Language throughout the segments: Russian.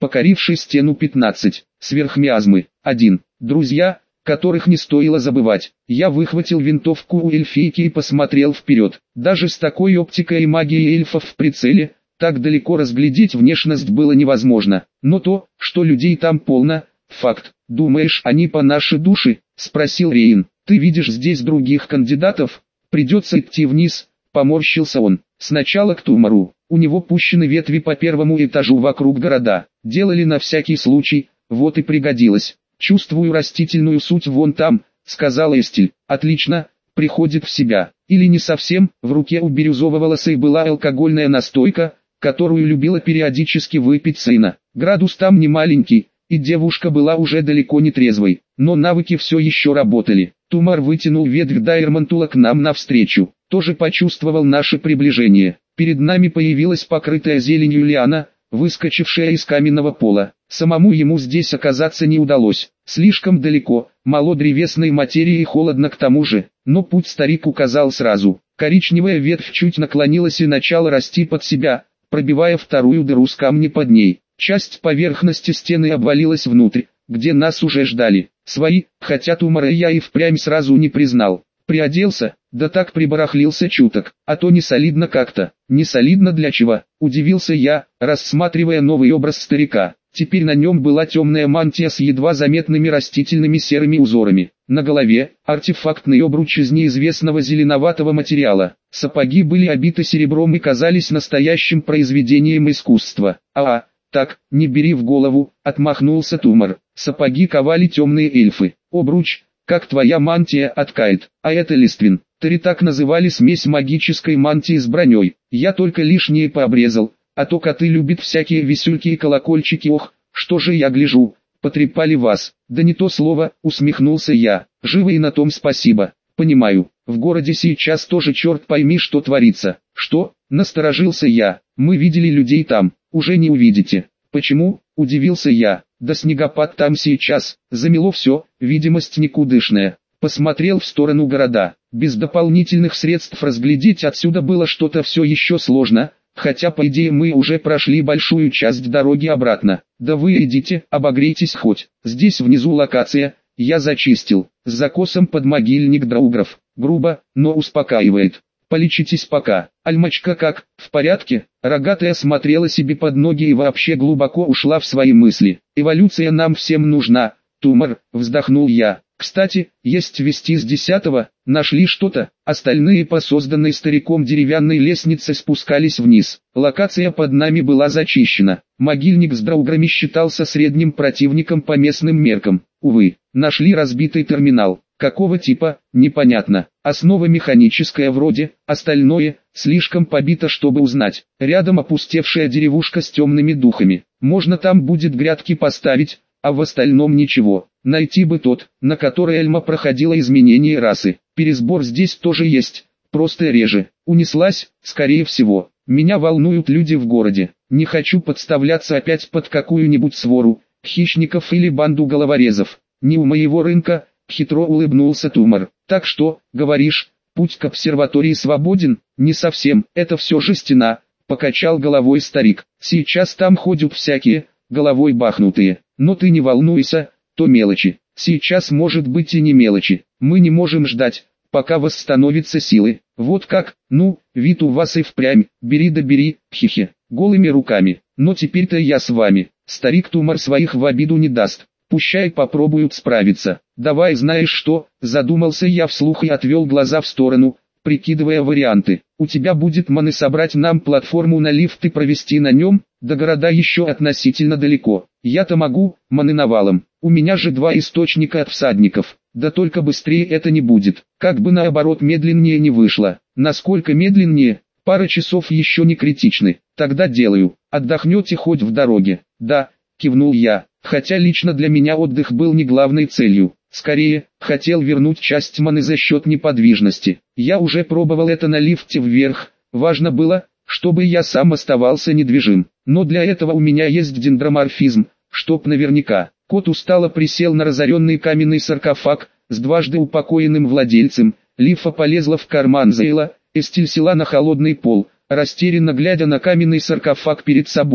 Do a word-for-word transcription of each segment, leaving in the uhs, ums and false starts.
покоривший стену пятнадцать. Сверхмиазмы. один. Друзья, которых не стоило забывать. Я выхватил винтовку у эльфийки и посмотрел вперед. Даже с такой оптикой и магией эльфов в прицеле, так далеко разглядеть внешность было невозможно. Но то, что людей там полно, факт. «Думаешь, они по нашей душе?» – спросил Рейн. «Ты видишь здесь других кандидатов? Придется идти вниз», – поморщился он. «Сначала к Тумару. У него пущены ветви по первому этажу вокруг города. Делали на всякий случай, вот и пригодилось. Чувствую растительную суть вон там», – сказала Эстель. «Отлично, приходит в себя». Или не совсем, в руке у бирюзового лосей была алкогольная настойка, которую любила периодически выпить Сейна. Градус там не маленький, и девушка была уже далеко не трезвой, но навыки все еще работали. Тумар вытянул ветвь Дайрмантула к нам навстречу, тоже почувствовал наше приближение. Перед нами появилась покрытая зеленью лиана, выскочившая из каменного пола. Самому ему здесь оказаться не удалось, слишком далеко, мало древесной материи и холодно к тому же, но путь старик указал сразу. Коричневая ветвь чуть наклонилась и начала расти под себя, пробивая вторую дыру с камня под ней. Часть поверхности стены обвалилась внутрь, где нас уже ждали. Свои, хотя Тумара я и впрямь сразу не признал. Приоделся, да так прибарахлился чуток, а то не солидно как-то. Не солидно для чего, удивился я, рассматривая новый образ старика. Теперь на нем была темная мантия с едва заметными растительными серыми узорами. На голове артефактный обруч из неизвестного зеленоватого материала. Сапоги были обиты серебром и казались настоящим произведением искусства. А, -а так, не бери в голову, отмахнулся Тумар. Сапоги ковали темные эльфы. Обруч, как твоя мантия, откает. А это Листвин. Тари так называли смесь магической мантии с броней. Я только лишнее пообрезал, а то коты любят всякие висюльки и колокольчики. Ох, что же я гляжу, потрепали вас. Да не то слово, усмехнулся я. Живо и на том спасибо. Понимаю, в городе сейчас тоже черт пойми что творится. Что? Насторожился я. Мы видели людей там. Уже не увидите. Почему? Удивился я. Да снегопад там сейчас. Замело все, видимость никудышная. Посмотрел в сторону города. Без дополнительных средств разглядеть отсюда было что-то все еще сложно, хотя по идее мы уже прошли большую часть дороги обратно. Да вы идите, обогрейтесь хоть. Здесь внизу локация, я зачистил. С закосом под могильник Драугров. Грубо, но успокаивает. Полечитесь пока. Альмачка как, в порядке? Рогатая смотрела себе под ноги и вообще глубоко ушла в свои мысли. Эволюция нам всем нужна. Тумар, вздохнул я. Кстати, есть вести с десятого, нашли что-то, остальные по созданной стариком деревянной лестнице спускались вниз. Локация под нами была зачищена. Могильник с Драуграми считался средним противником по местным меркам. Увы, нашли разбитый терминал. Какого типа, непонятно. Основа механическая вроде, остальное, слишком побито чтобы узнать. Рядом опустевшая деревушка с темными духами. Можно там будет грядки поставить, а в остальном ничего. Найти бы тот, на который Эльма проходила изменение расы. Пересбор здесь тоже есть, просто реже. Унеслась, скорее всего. Меня волнуют люди в городе. Не хочу подставляться опять под какую-нибудь свору, хищников или банду головорезов. Не у моего рынка. Хитро улыбнулся Тумар. Так что, говоришь, путь к обсерватории свободен? Не совсем, это все же стена, покачал головой старик. Сейчас там ходят всякие, головой бахнутые. Но ты не волнуйся, то мелочи. Сейчас может быть и не мелочи. Мы не можем ждать, пока восстановятся силы. Вот как, ну, вид у вас и впрямь, бери да бери, хихи, голыми руками. Но теперь-то я с вами. Старик Тумар своих в обиду не даст. Пущай попробуют справиться. Давай знаешь что, задумался я вслух и отвел глаза в сторону, прикидывая варианты. У тебя будет маны собрать нам платформу на лифт и провести на нем, до города еще относительно далеко. Я-то могу, маны навалом. У меня же два источника от всадников. Да только быстрее это не будет. Как бы наоборот медленнее не вышло. Насколько медленнее? Пара часов еще не критичны. Тогда делаю. Отдохнете хоть в дороге. Да, кивнул я. Хотя лично для меня отдых был не главной целью. Скорее, хотел вернуть часть маны за счет неподвижности. Я уже пробовал это на лифте вверх. Важно было, чтобы я сам оставался недвижим. Но для этого у меня есть дендроморфизм, чтоб наверняка. Кот устало присел на разоренный каменный саркофаг, с дважды упокоенным владельцем. Лифа полезла в карман Зейла, Эстель села на холодный пол, растерянно глядя на каменный саркофаг перед собой.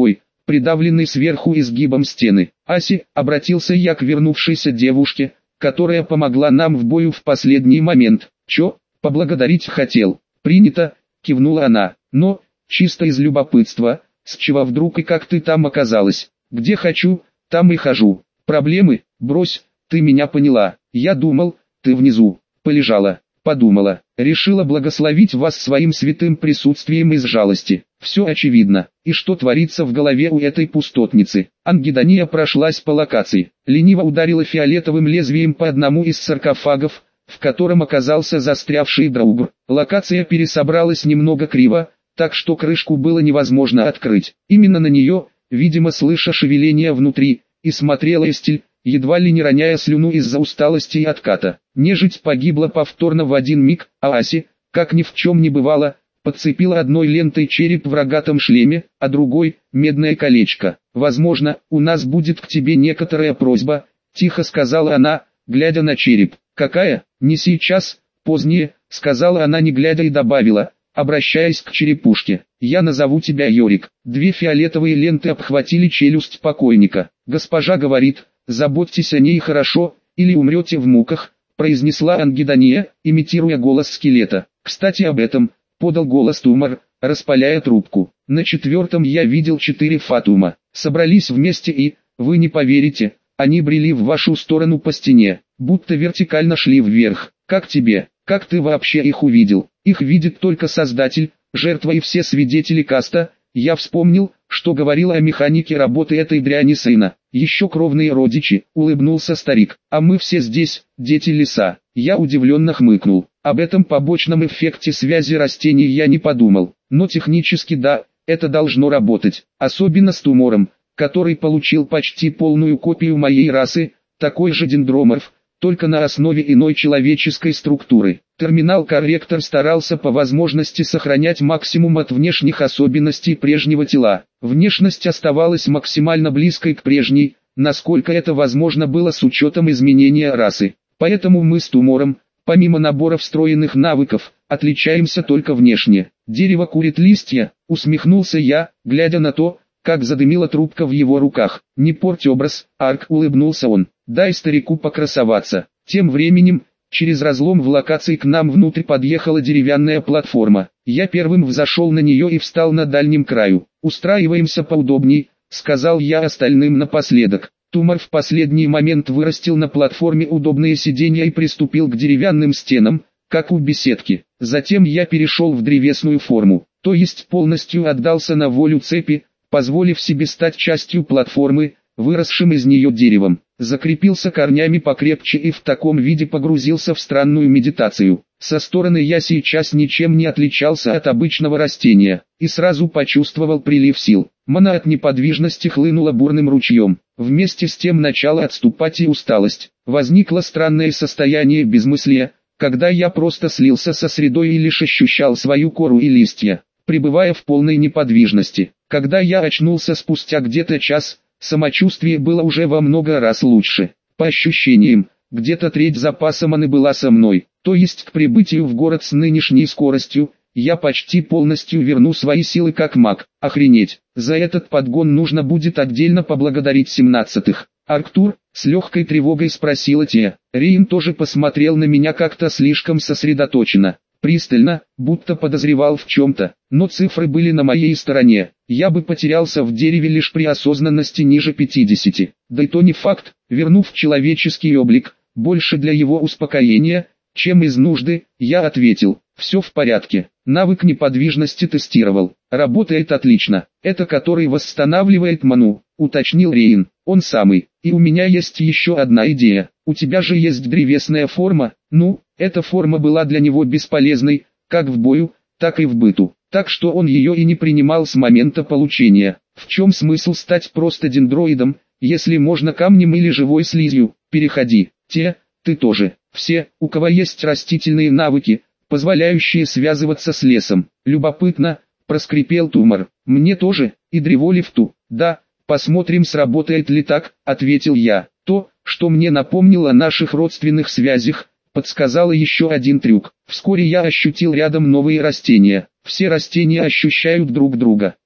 придавленный сверху изгибом стены. «Аси», обратился я к вернувшейся девушке, которая помогла нам в бою в последний момент. «Чё, поблагодарить хотел?» «Принято», кивнула она, «но, чисто из любопытства, с чего вдруг и как ты там оказалась?» «Где хочу, там и хожу. Проблемы? Брось, ты меня поняла. Я думал, ты внизу. Полежала, подумала, решила благословить вас своим святым присутствием из жалости. Все очевидно. И что творится в голове у этой пустотницы?» Ангидония прошлась по локации, лениво ударила фиолетовым лезвием по одному из саркофагов, в котором оказался застрявший Драугр. Локация пересобралась немного криво, так что крышку было невозможно открыть. Именно на нее, видимо слыша шевеление внутри, и смотрела Эстель, едва ли не роняя слюну из-за усталости и отката. Нежить погибла повторно в один миг, а Аси, как ни в чем не бывало, подцепила одной лентой череп в рогатом шлеме, а другой — медное колечко. «Возможно, у нас будет к тебе некоторая просьба», — тихо сказала она, глядя на череп. «Какая? Не сейчас, позднее», — сказала она не глядя и добавила, обращаясь к черепушке. «Я назову тебя Йорик». Две фиолетовые ленты обхватили челюсть покойника. «Госпожа говорит, заботьтесь о ней хорошо, или умрете в муках», произнесла Ангидония, имитируя голос скелета. «Кстати об этом», подал голос Тумар, распаляя трубку. «На четвертом я видел четыре фатума. Собрались вместе и, вы не поверите, они брели в вашу сторону по стене, будто вертикально шли вверх. Как тебе? Как ты вообще их увидел?» «Их видит только Создатель, жертва и все свидетели каста». Я вспомнил, что говорила о механике работы этой дряни сына. «Еще кровные родичи», улыбнулся старик. «А мы все здесь, дети леса». Я удивленно хмыкнул. Об этом побочном эффекте связи растений я не подумал. Но технически да, это должно работать. Особенно с Тумором, который получил почти полную копию моей расы, такой же дендроморф, только на основе иной человеческой структуры. Терминал-корректор старался по возможности сохранять максимум от внешних особенностей прежнего тела. Внешность оставалась максимально близкой к прежней, насколько это возможно было с учетом изменения расы. Поэтому мы с Тумором, помимо набора встроенных навыков, отличаемся только внешне. «Дерево курит листья», усмехнулся я, глядя на то, как задымила трубка в его руках. «Не порть образ, Арк», улыбнулся он, «дай старику покрасоваться». Тем временем, через разлом в локации к нам внутрь подъехала деревянная платформа. Я первым взошел на нее и встал на дальнем краю. «Устраиваемся поудобней», сказал я остальным напоследок. Тумар в последний момент вырастил на платформе удобные сиденья и приступил к деревянным стенам, как у беседки. Затем я перешел в древесную форму, то есть полностью отдался на волю цепи, позволив себе стать частью платформы, выросшим из нее деревом. Закрепился корнями покрепче и в таком виде погрузился в странную медитацию. Со стороны я сейчас ничем не отличался от обычного растения, и сразу почувствовал прилив сил. Мана от неподвижности хлынула бурным ручьем. Вместе с тем начала отступать и усталость. Возникло странное состояние безмыслия, когда я просто слился со средой и лишь ощущал свою кору и листья, пребывая в полной неподвижности. Когда я очнулся спустя где-то час, самочувствие было уже во много раз лучше. По ощущениям, где-то треть запаса маны была со мной, то есть к прибытию в город с нынешней скоростью, я почти полностью верну свои силы как маг. Охренеть, за этот подгон нужно будет отдельно поблагодарить семнадцатых. «Арктур?» — с легкой тревогой спросила те. Рейн тоже посмотрел на меня как-то слишком сосредоточенно, пристально, будто подозревал в чем-то, но цифры были на моей стороне. Я бы потерялся в дереве лишь при осознанности ниже пятидесяти. Да и то не факт. Вернув человеческий облик, больше для его успокоения, чем из нужды, я ответил: все в порядке. Навык неподвижности тестировал. Работает отлично. Это который восстанавливает ману, уточнил Рейн. Он самый. И у меня есть еще одна идея. У тебя же есть древесная форма. Ну, эта форма была для него бесполезной, как в бою, так и в быту. Так что он ее и не принимал с момента получения. В чем смысл стать просто дендроидом, если можно камнем или живой слизью? Переходи. Те, ты тоже. Все, у кого есть растительные навыки, позволяющие связываться с лесом. Любопытно, проскрипел Тумар. Мне тоже, и древолифту. Да, посмотрим, сработает ли так, ответил я. То, что мне напомнило о наших родственных связях, подсказало еще один трюк. Вскоре я ощутил рядом новые растения. Все растения ощущают друг друга.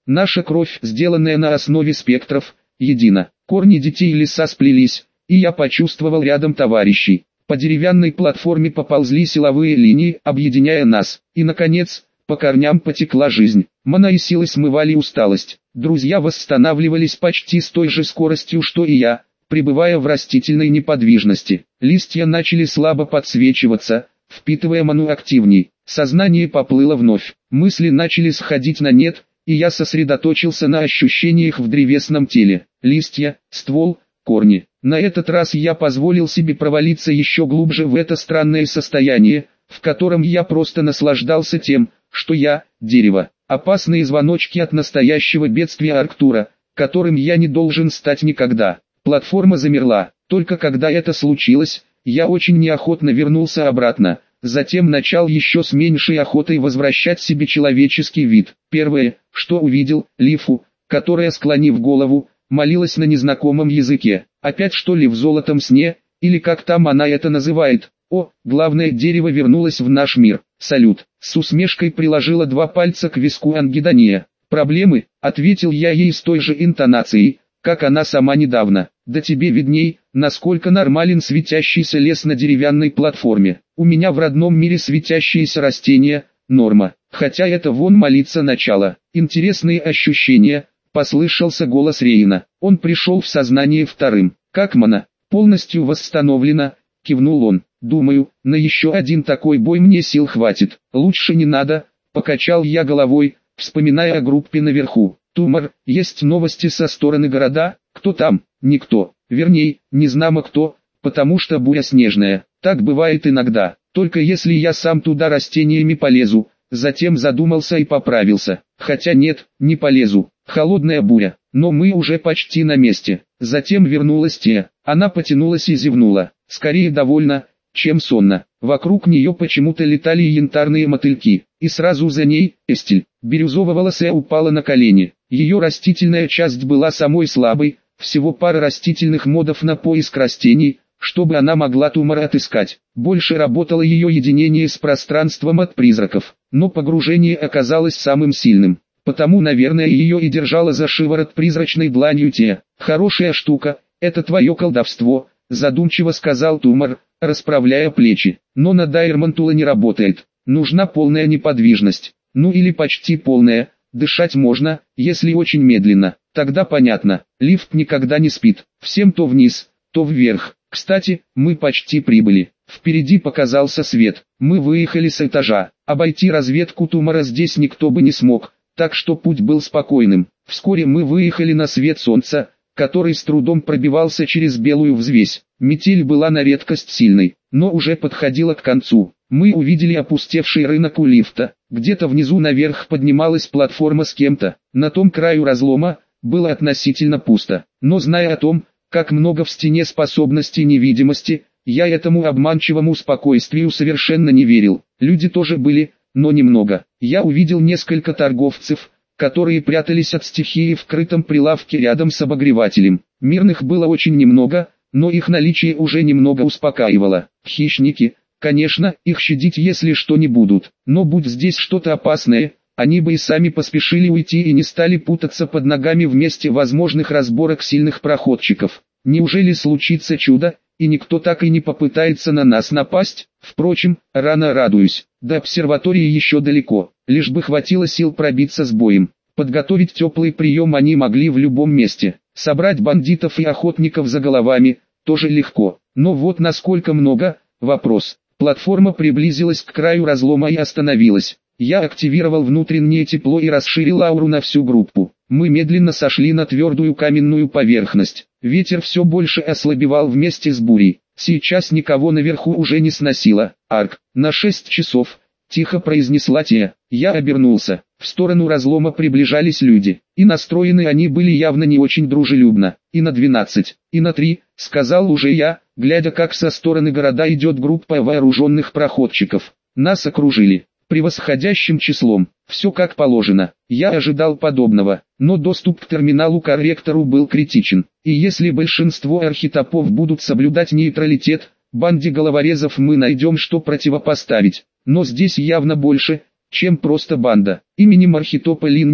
Наша кровь, сделанная на основе спектров, едина. Корни детей леса сплелись, и я почувствовал рядом товарищей. По деревянной платформе поползли силовые линии, объединяя нас. И, наконец, по корням потекла жизнь. Мана и силы смывали усталость. Друзья восстанавливались почти с той же скоростью, что и я, пребывая в растительной неподвижности. Листья начали слабо подсвечиваться, впитывая ману активней. Сознание поплыло вновь. Мысли начали сходить на нет, и я сосредоточился на ощущениях в древесном теле. Листья, ствол, корни. На этот раз я позволил себе провалиться еще глубже в это странное состояние, в котором я просто наслаждался тем, что я – дерево. Опасные звоночки от настоящего бедствия Арктура, которым я не должен стать никогда. Платформа замерла. Только когда это случилось, я очень неохотно вернулся обратно. Затем начал еще с меньшей охотой возвращать себе человеческий вид. Первое, что увидел, Лифу, которая, склонив голову, молилась на незнакомом языке. Опять что ли в золотом сне, или как там она это называет? О, главное дерево вернулось в наш мир. Салют. С усмешкой приложила два пальца к виску Ангидония. Проблемы, ответил я ей с той же интонацией, как она сама недавно. Да тебе видней, насколько нормален светящийся лес на деревянной платформе. У меня в родном мире светящиеся растения, норма. Хотя это вон молиться начало. Интересные ощущения, послышался голос Рейна. Он пришел в сознание вторым. Как Мана? Полностью восстановлена, кивнул он. Думаю, на еще один такой бой мне сил хватит. Лучше не надо, покачал я головой, вспоминая о группе наверху. Тумар, есть новости со стороны города? Кто там? Никто. Вернее, не знамо кто, потому что буря снежная. Так бывает иногда. Только если я сам туда растениями полезу. Затем задумался и поправился. Хотя нет, не полезу. Холодная буря. Но мы уже почти на месте. Затем вернулась Тея. Она потянулась и зевнула. Скорее довольна, чем сонно. Вокруг нее почему-то летали янтарные мотыльки. И сразу за ней, Эстель, бирюзово-волосая упала на колени. Ее растительная часть была самой слабой, всего пара растительных модов на поиск растений, чтобы она могла Тумара отыскать. Больше работало ее единение с пространством от призраков, но погружение оказалось самым сильным. Потому, наверное, ее и держала за шиворот призрачной дланью Тея. «Хорошая штука, это твое колдовство», задумчиво сказал Тумар, расправляя плечи. «Но на Дайрмантула не работает, нужна полная неподвижность, ну или почти полная, дышать можно, если очень медленно, тогда понятно, лифт никогда не спит, всем то вниз, то вверх. Кстати, мы почти прибыли, впереди показался свет, мы выехали с этажа, обойти разведку Тумара здесь никто бы не смог, так что путь был спокойным. Вскоре мы выехали на свет солнца, который с трудом пробивался через белую взвесь. Метель была на редкость сильной, но уже подходила к концу. Мы увидели опустевший рынок у лифта. Где-то внизу наверх поднималась платформа с кем-то. На том краю разлома было относительно пусто. Но зная о том, как много в стене способностей невидимости, я этому обманчивому спокойствию совершенно не верил. Люди тоже были, но немного. Я увидел несколько торговцев, которые прятались от стихии в крытом прилавке рядом с обогревателем. Мирных было очень немного, но их наличие уже немного успокаивало. Хищники, конечно, их щадить если что не будут, но будь здесь что-то опасное, они бы и сами поспешили уйти и не стали путаться под ногами в месте возможных разборок сильных проходчиков. Неужели случится чудо, и никто так и не попытается на нас напасть? Впрочем, рано радуюсь, до обсерватории еще далеко, лишь бы хватило сил пробиться с боем. Подготовить теплый прием они могли в любом месте, собрать бандитов и охотников за головами, тоже легко, но вот насколько много, вопрос. Платформа приблизилась к краю разлома и остановилась. Я активировал внутреннее тепло и расширил ауру на всю группу. Мы медленно сошли на твердую каменную поверхность. Ветер все больше ослабевал вместе с бурей. Сейчас никого наверху уже не сносило. Арк, на шесть часов, тихо произнесла Тея. Я обернулся. В сторону разлома приближались люди. И настроены они были явно не очень дружелюбно. И на двенадцать, и на три, сказал уже я, глядя как со стороны города идет группа вооруженных проходчиков. Нас окружили превосходящим числом. Все как положено. Я ожидал подобного, но доступ к терминалу-корректору был критичен. И если большинство архитопов будут соблюдать нейтралитет, банде головорезов мы найдем что противопоставить. Но здесь явно больше, чем просто банда. Именем архитопа Линника,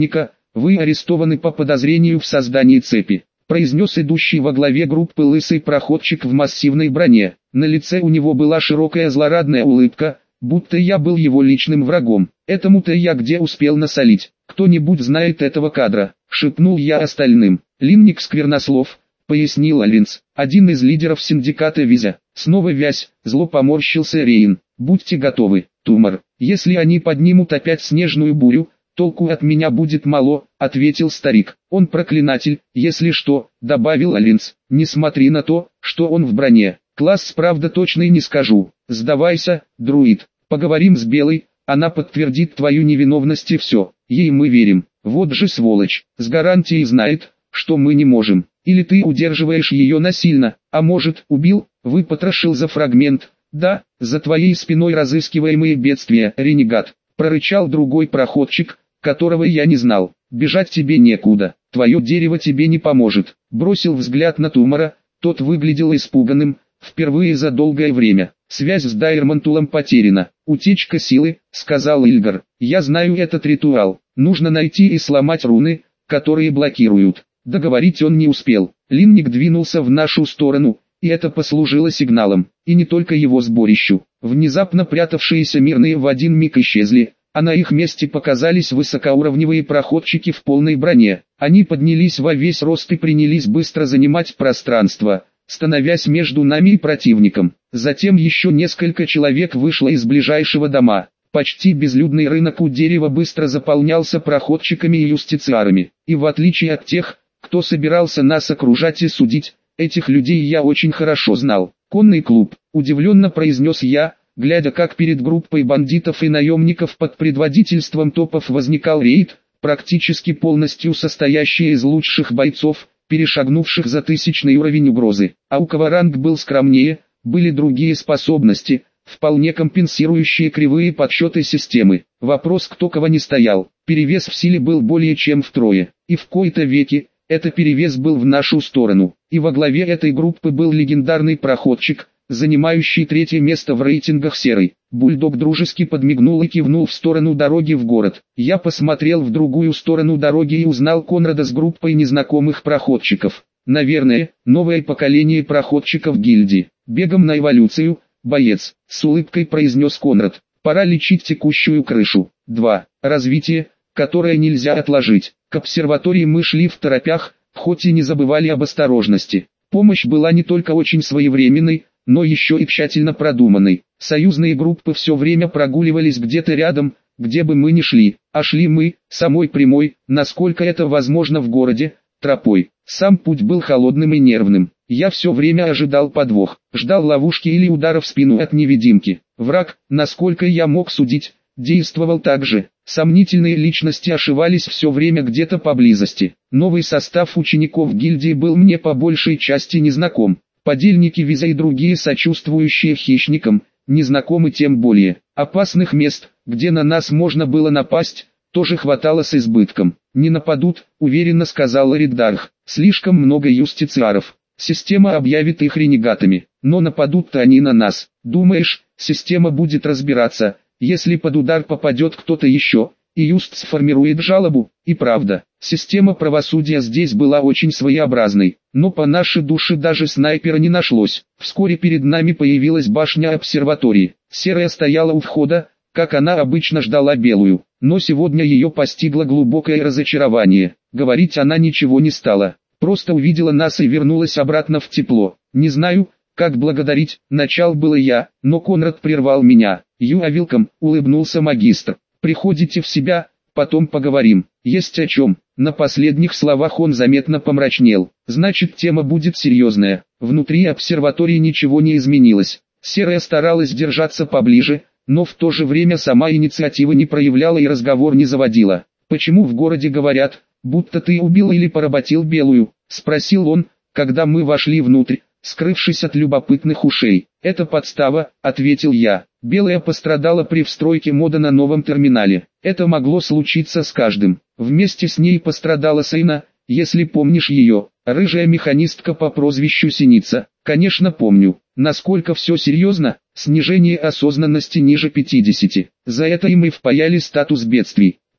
Вы арестованы по подозрению в создании цепи, произнес идущий во главе группы лысый проходчик в массивной броне. На лице у него была широкая злорадная улыбка, будто я был его личным врагом. Этому-то я где успел насолить. Кто-нибудь знает этого кадра, шепнул я остальным. Линник Сквернослов, пояснил Алинс, один из лидеров синдиката Визя. Снова вязь, зло поморщился Рейн. Будьте готовы, Тумор. Если они поднимут опять снежную бурю, толку от меня будет мало, ответил старик. Он проклинатель, если что, добавил Алинс. Не смотри на то, что он в броне. Класс правда точный не скажу. Сдавайся, друид. Поговорим с Белой, она подтвердит твою невиновность и все. Ей мы верим. Вот же сволочь, с гарантией знает, что мы не можем. Или ты удерживаешь ее насильно, а может, убил, выпотрошил за фрагмент. Да, за твоей спиной разыскиваемые бедствия, ренегат. Прорычал другой проходчик, которого я не знал. Бежать тебе некуда, твое дерево тебе не поможет. Бросил взгляд на Тумора, тот выглядел испуганным, впервые за долгое время. Связь с Дайрмантулом потеряна. Утечка силы, сказал Ильгар. Я знаю этот ритуал. Нужно найти и сломать руны, которые блокируют. Договорить он не успел. Линник двинулся в нашу сторону, и это послужило сигналом. И не только его сборищу. Внезапно прятавшиеся мирные в один миг исчезли, а на их месте показались высокоуровневые проходчики в полной броне. Они поднялись во весь рост и принялись быстро занимать пространство, становясь между нами и противником. Затем еще несколько человек вышло из ближайшего дома. Почти безлюдный рынок у дерева быстро заполнялся проходчиками и юстициарами. И в отличие от тех, кто собирался нас окружать и судить, этих людей я очень хорошо знал. «Конный клуб», удивленно произнес я, глядя как перед группой бандитов и наемников под предводительством топов возникал рейд, практически полностью состоящий из лучших бойцов, перешагнувших за тысячный уровень угрозы. А у кого ранг был скромнее, были другие способности, вполне компенсирующие кривые подсчеты системы. Вопрос кто кого не стоял, перевес в силе был более чем втрое, и в кои-то веки, это перевес был в нашу сторону, и во главе этой группы был легендарный проходчик, занимающий третье место в рейтингах серый. Бульдог дружески подмигнул и кивнул в сторону дороги в город. Я посмотрел в другую сторону дороги и узнал Конрада с группой незнакомых проходчиков. Наверное, новое поколение проходчиков гильдии. Бегом на эволюцию, боец, с улыбкой произнес Конрад. Пора лечить текущую крышу. два. Развитие, которое нельзя отложить. К обсерватории мы шли второпях, хоть и не забывали об осторожности. Помощь была не только очень своевременной, но еще и тщательно продуманной. Союзные группы все время прогуливались где-то рядом, где бы мы ни шли, а шли мы, самой прямой, насколько это возможно в городе, тропой. Сам путь был холодным и нервным. Я все время ожидал подвох, ждал ловушки или удара в спину от невидимки. Враг, насколько я мог судить, действовал так же. Сомнительные личности ошивались все время где-то поблизости. Новый состав учеников гильдии был мне по большей части незнаком. Подельники Виза и другие сочувствующие хищникам, незнакомы тем более. Опасных мест, где на нас можно было напасть, тоже хватало с избытком. «Не нападут», уверенно сказал Риддарх. «Слишком много юстициаров. Система объявит их ренегатами. Но нападут-то они на нас. Думаешь, система будет разбираться, если под удар попадет кто-то еще, и юст сформирует жалобу?» И правда, система правосудия здесь была очень своеобразной. Но по нашей душе даже снайпера не нашлось. Вскоре перед нами появилась башня обсерватории. Серая стояла у входа, как она обычно ждала белую. Но сегодня ее постигло глубокое разочарование. Говорить она ничего не стала. Просто увидела нас и вернулась обратно в тепло. Не знаю, как благодарить, начал было я, но Конрад прервал меня. «You are welcome», улыбнулся магистр. «Приходите в себя, потом поговорим». «Есть о чем». На последних словах он заметно помрачнел. «Значит, тема будет серьезная». Внутри обсерватории ничего не изменилось. Серая старалась держаться поближе, но в то же время сама инициатива не проявляла и разговор не заводила. «Почему в городе говорят, будто ты убил или поработил белую?» — спросил он, когда мы вошли внутрь, скрывшись от любопытных ушей. «Это подстава», — ответил я. «Белая пострадала при встройке мода на новом терминале. Это могло случиться с каждым. Вместе с ней пострадала Сейна, если помнишь ее, рыжая механистка по прозвищу Синица». «Конечно помню. Насколько все серьезно?» «Снижение осознанности ниже пятидесяти. За это им и впаяли статус бедствий.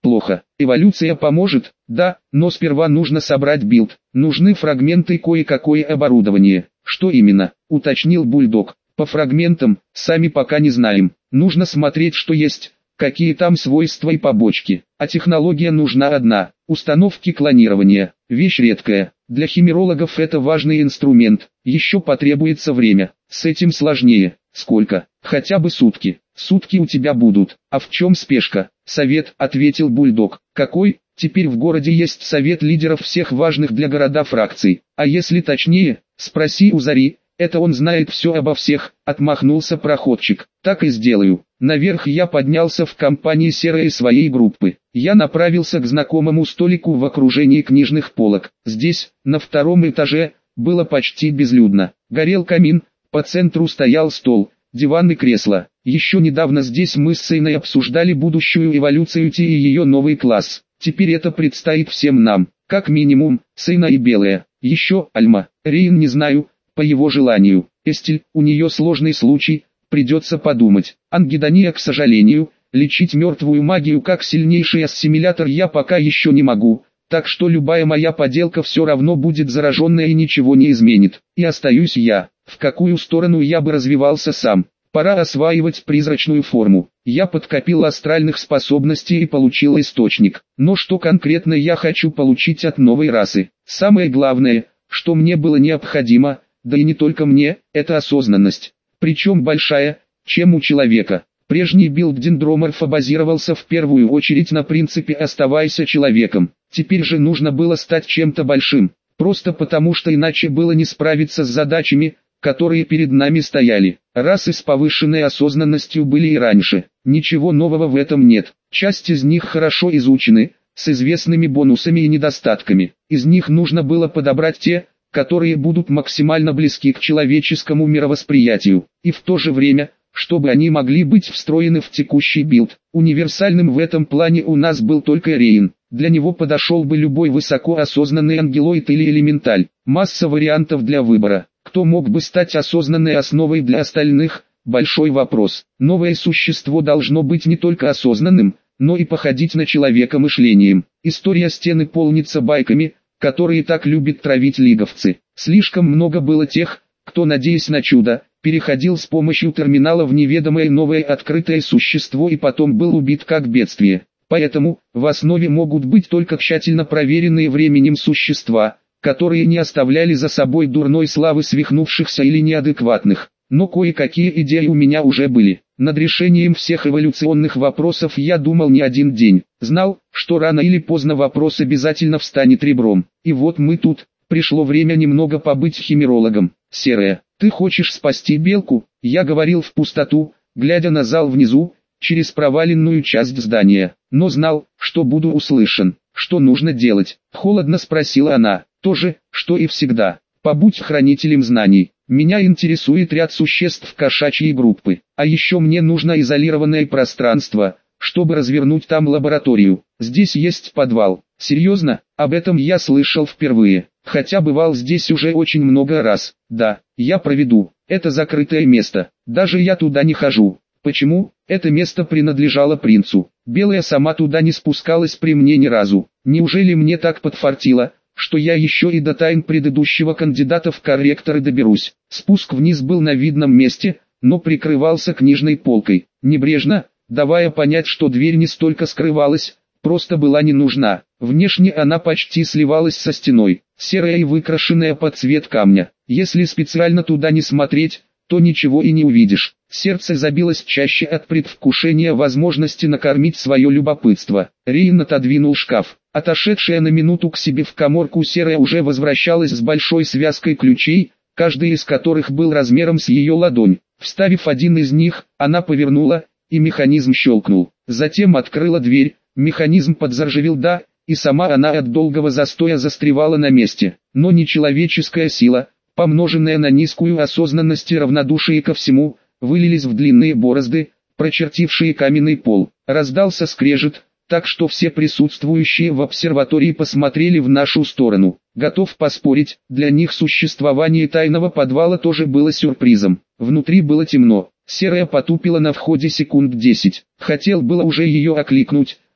Плохо. Эволюция поможет? Да, но сперва нужно собрать билд. Нужны фрагменты и кое-какое оборудование. Что именно? Уточнил Бульдог. По фрагментам, сами пока не знаем. Нужно смотреть, что есть, какие там свойства и побочки. А технология нужна одна. Установки клонирования. Вещь редкая. Для химерологов это важный инструмент. Еще потребуется время. С этим сложнее. Сколько? Хотя бы сутки. Сутки у тебя будут. А в чем спешка? Совет, ответил Бульдог. Какой? Теперь в городе есть совет лидеров всех важных для города фракций. А если точнее, спроси у Зари. Это он знает все обо всех, отмахнулся проходчик. Так и сделаю. Наверх я поднялся в компании Серой своей группы. Я направился к знакомому столику в окружении книжных полок. Здесь, на втором этаже, было почти безлюдно. Горел камин, по центру стоял стол, диван и кресло. Еще недавно здесь мы с Сейной обсуждали будущую эволюцию Ти и ее новый класс. Теперь это предстоит всем нам. Как минимум, Сейна и Белая. Еще Альма. Рейн не знаю, по его желанию. Эстель, у нее сложный случай, придется подумать. Ангидония, к сожалению, лечить мертвую магию как сильнейший ассимилятор я пока еще не могу, так что любая моя поделка все равно будет зараженная и ничего не изменит. И остаюсь я. В какую сторону я бы развивался сам? Пора осваивать призрачную форму. Я подкопил астральных способностей и получил источник. Но что конкретно я хочу получить от новой расы? Самое главное, что мне было необходимо, да и не только мне, это осознанность. Причем большая, чем у человека. Прежний билд дендроморфа базировался в первую очередь на принципе «оставайся человеком». Теперь же нужно было стать чем-то большим. Просто потому, что иначе было не справиться с задачами, которые перед нами стояли. Расы с повышенной осознанностью были и раньше. Ничего нового в этом нет. Часть из них хорошо изучены, с известными бонусами и недостатками. Из них нужно было подобрать те, которые будут максимально близки к человеческому мировосприятию, и в то же время, чтобы они могли быть встроены в текущий билд. Универсальным в этом плане у нас был только Рейн. Для него подошел бы любой высокоосознанный ангелоид или элементаль. Масса вариантов для выбора. Кто мог бы стать осознанной основой для остальных? Большой вопрос. Новое существо должно быть не только осознанным, но и походить на человека мышлением. История стены полнится байками, которые так любят травить лиговцы. Слишком много было тех, кто, надеясь на чудо, переходил с помощью терминала в неведомое новое открытое существо и потом был убит как бедствие. Поэтому, в основе могут быть только тщательно проверенные временем существа, которые не оставляли за собой дурной славы свихнувшихся или неадекватных. Но кое-какие идеи у меня уже были. Над решением всех эволюционных вопросов я думал не один день. Знал, что рано или поздно вопрос обязательно встанет ребром. И вот мы тут. Пришло время немного побыть химерологом. Серая, ты хочешь спасти белку? Я говорил в пустоту, глядя на зал внизу, через проваленную часть здания. Но знал, что буду услышан. Что нужно делать? Холодно спросила она. То же, что и всегда. Побудь хранителем знаний. Меня интересует ряд существ кошачьей группы. А еще мне нужно изолированное пространство, чтобы развернуть там лабораторию. Здесь есть подвал. Серьезно? Об этом я слышал впервые. Хотя бывал здесь уже очень много раз. Да, я проведу. Это закрытое место. Даже я туда не хожу. Почему? Это место принадлежало принцу. Белая сама туда не спускалась при мне ни разу. Неужели мне так подфартило, что я еще и до тайн предыдущего кандидата в корректоры доберусь? Спуск вниз был на видном месте, но прикрывался книжной полкой. Небрежно, давая понять, что дверь не столько скрывалась, просто была не нужна. Внешне она почти сливалась со стеной, серая и выкрашенная под цвет камня. Если специально туда не смотреть, то ничего и не увидишь. Сердце забилось чаще от предвкушения возможности накормить свое любопытство. Рейн отодвинул шкаф. Отошедшая на минуту к себе в каморку серая уже возвращалась с большой связкой ключей, каждый из которых был размером с ее ладонь. Вставив один из них, она повернула, и механизм щелкнул. Затем открыла дверь, механизм подзаржавел, да, и сама она от долгого застоя застревала на месте. Но нечеловеческая сила, помноженная на низкую осознанность и равнодушие ко всему, вылились в длинные борозды, прочертившие каменный пол. Раздался скрежет, так что все присутствующие в обсерватории посмотрели в нашу сторону. Готов поспорить, для них существование тайного подвала тоже было сюрпризом. Внутри было темно. Серая потупила на входе секунд десять. Хотел было уже ее окликнуть,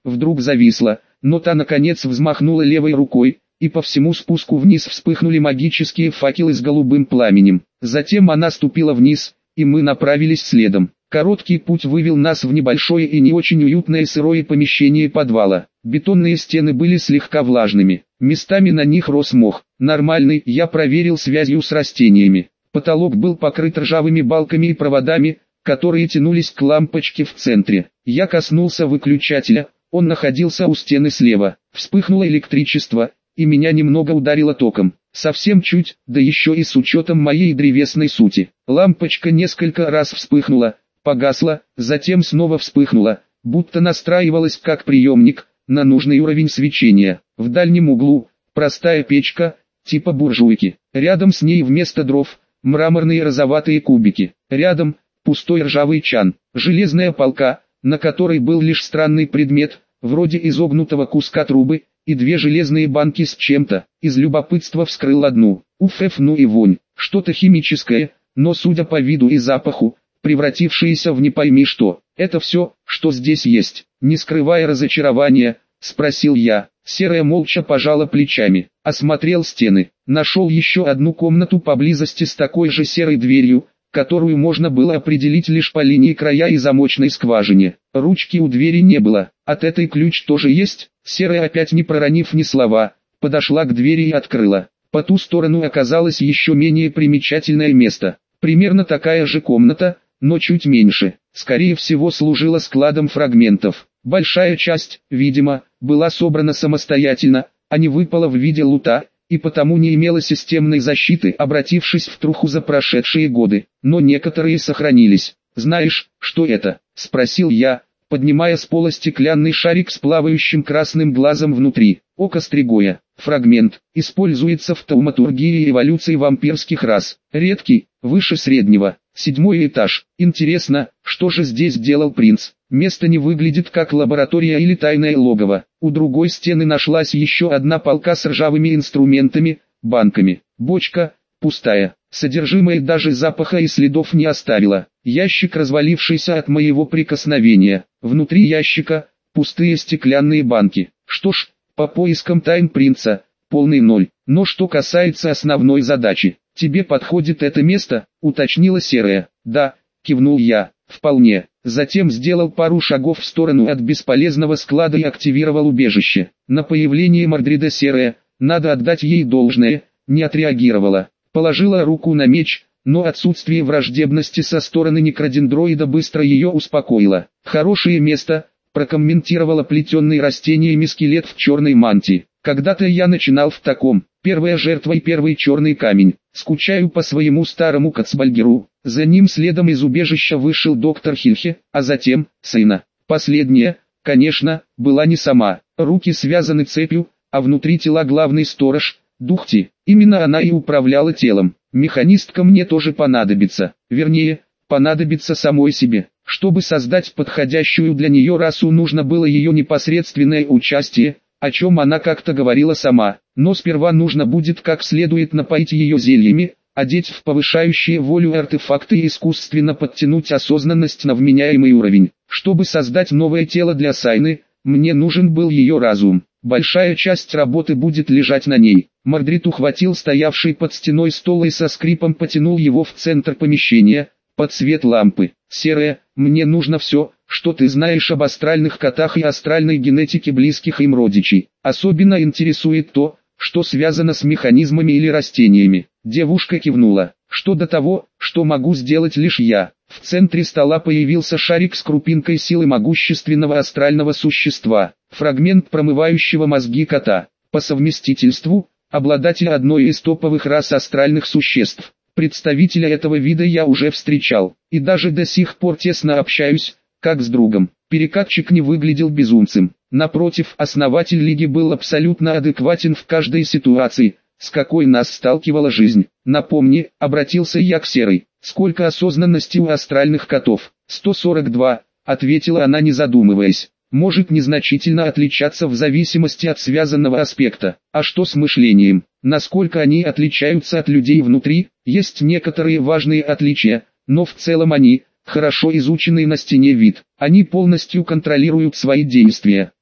вдруг зависла, но та наконец взмахнула левой рукой, и по всему спуску вниз вспыхнули магические факелы с голубым пламенем. Затем она ступила вниз, и мы направились следом. Короткий путь вывел нас в небольшое и не очень уютное сырое помещение подвала. Бетонные стены были слегка влажными, местами на них рос мох. Нормальный, я проверил связью с растениями. Потолок был покрыт ржавыми балками и проводами, которые тянулись к лампочке в центре. Я коснулся выключателя, он находился у стены слева. Вспыхнуло электричество, и меня немного ударило током. Совсем чуть, да еще и с учетом моей древесной сути. Лампочка несколько раз вспыхнула, погасла, затем снова вспыхнула, будто настраивалась как приемник, на нужный уровень свечения. В дальнем углу, простая печка, типа буржуйки. Рядом с ней вместо дров, мраморные розоватые кубики. Рядом, пустой ржавый чан. Железная полка, на которой был лишь странный предмет, вроде изогнутого куска трубы, и две железные банки с чем-то. Из любопытства вскрыл одну. Уф, ну и вонь. Что-то химическое, но судя по виду и запаху, превратившееся в не пойми что. Это все, что здесь есть. Не скрывая разочарования, спросил я. Серая молча пожала плечами. Осмотрел стены. Нашел еще одну комнату поблизости с такой же серой дверью, которую можно было определить лишь по линии края и замочной скважине. Ручки у двери не было. От этой ключ тоже есть? Серая, опять не проронив ни слова, подошла к двери и открыла. По ту сторону оказалось еще менее примечательное место. Примерно такая же комната, но чуть меньше. Скорее всего служила складом фрагментов. Большая часть, видимо, была собрана самостоятельно, а не выпала в виде лута, и потому не имела системной защиты, обратившись в труху за прошедшие годы. Но некоторые сохранились. «Знаешь, что это?» – спросил я, поднимая с пола стеклянный шарик с плавающим красным глазом внутри. Око Стригоя. Фрагмент. Используется в тауматургии и эволюции вампирских рас. Редкий, выше среднего. Седьмой этаж. Интересно, что же здесь делал принц? Место не выглядит как лаборатория или тайное логово. У другой стены нашлась еще одна полка с ржавыми инструментами, банками. Бочка, пустая. Содержимое даже запаха и следов не оставило. Ящик, развалившийся от моего прикосновения. Внутри ящика пустые стеклянные банки. Что ж, по поискам тайн принца, полный ноль. Но что касается основной задачи, тебе подходит это место, уточнила Серая. Да, кивнул я, вполне. Затем сделал пару шагов в сторону от бесполезного склада и активировал убежище. На появление Мордрида Серая, надо отдать ей должное, не отреагировала. Положила руку на меч, но отсутствие враждебности со стороны некродендроида быстро ее успокоило. «Хорошее место», – прокомментировала плетенный растениями скелет в черной мантии. «Когда-то я начинал в таком. Первая жертва и первый черный камень. Скучаю по своему старому Кацбальгеру». За ним следом из убежища вышел доктор Хильхе, а затем – сына. Последняя, конечно, была не сама. Руки связаны цепью, а внутри тела главный сторож – Духти. Именно она и управляла телом. Механистка мне тоже понадобится. Вернее, понадобится самой себе. Чтобы создать подходящую для нее расу, нужно было ее непосредственное участие, о чем она как-то говорила сама. Но сперва нужно будет как следует напоить ее зельями, одеть в повышающие волю артефакты и искусственно подтянуть осознанность на вменяемый уровень. Чтобы создать новое тело для Сайны, мне нужен был ее разум. Большая часть работы будет лежать на ней. Мордрид ухватил стоявший под стеной стол и со скрипом потянул его в центр помещения, под свет лампы. «Серая, мне нужно все, что ты знаешь об астральных котах и астральной генетике близких им родичей. Особенно интересует то, что связано с механизмами или растениями». Девушка кивнула. «Что до того, что могу сделать лишь я». В центре стола появился шарик с крупинкой силы могущественного астрального существа. Фрагмент промывающего мозги кота. По совместительству, обладатель одной из топовых рас астральных существ. Представителя этого вида я уже встречал, и даже до сих пор тесно общаюсь, как с другом. Перекатчик не выглядел безумцем. Напротив, основатель Лиги был абсолютно адекватен в каждой ситуации, с какой нас сталкивала жизнь. «Напомни», — обратился я к Серой, — «сколько осознанности у астральных котов?» «сто сорок два», — ответила она, не задумываясь. «Может незначительно отличаться в зависимости от связанного аспекта. А что с мышлением? Насколько они отличаются от людей внутри? Есть некоторые важные отличия, но в целом они, хорошо изученный на стене вид. Они полностью контролируют свои действия.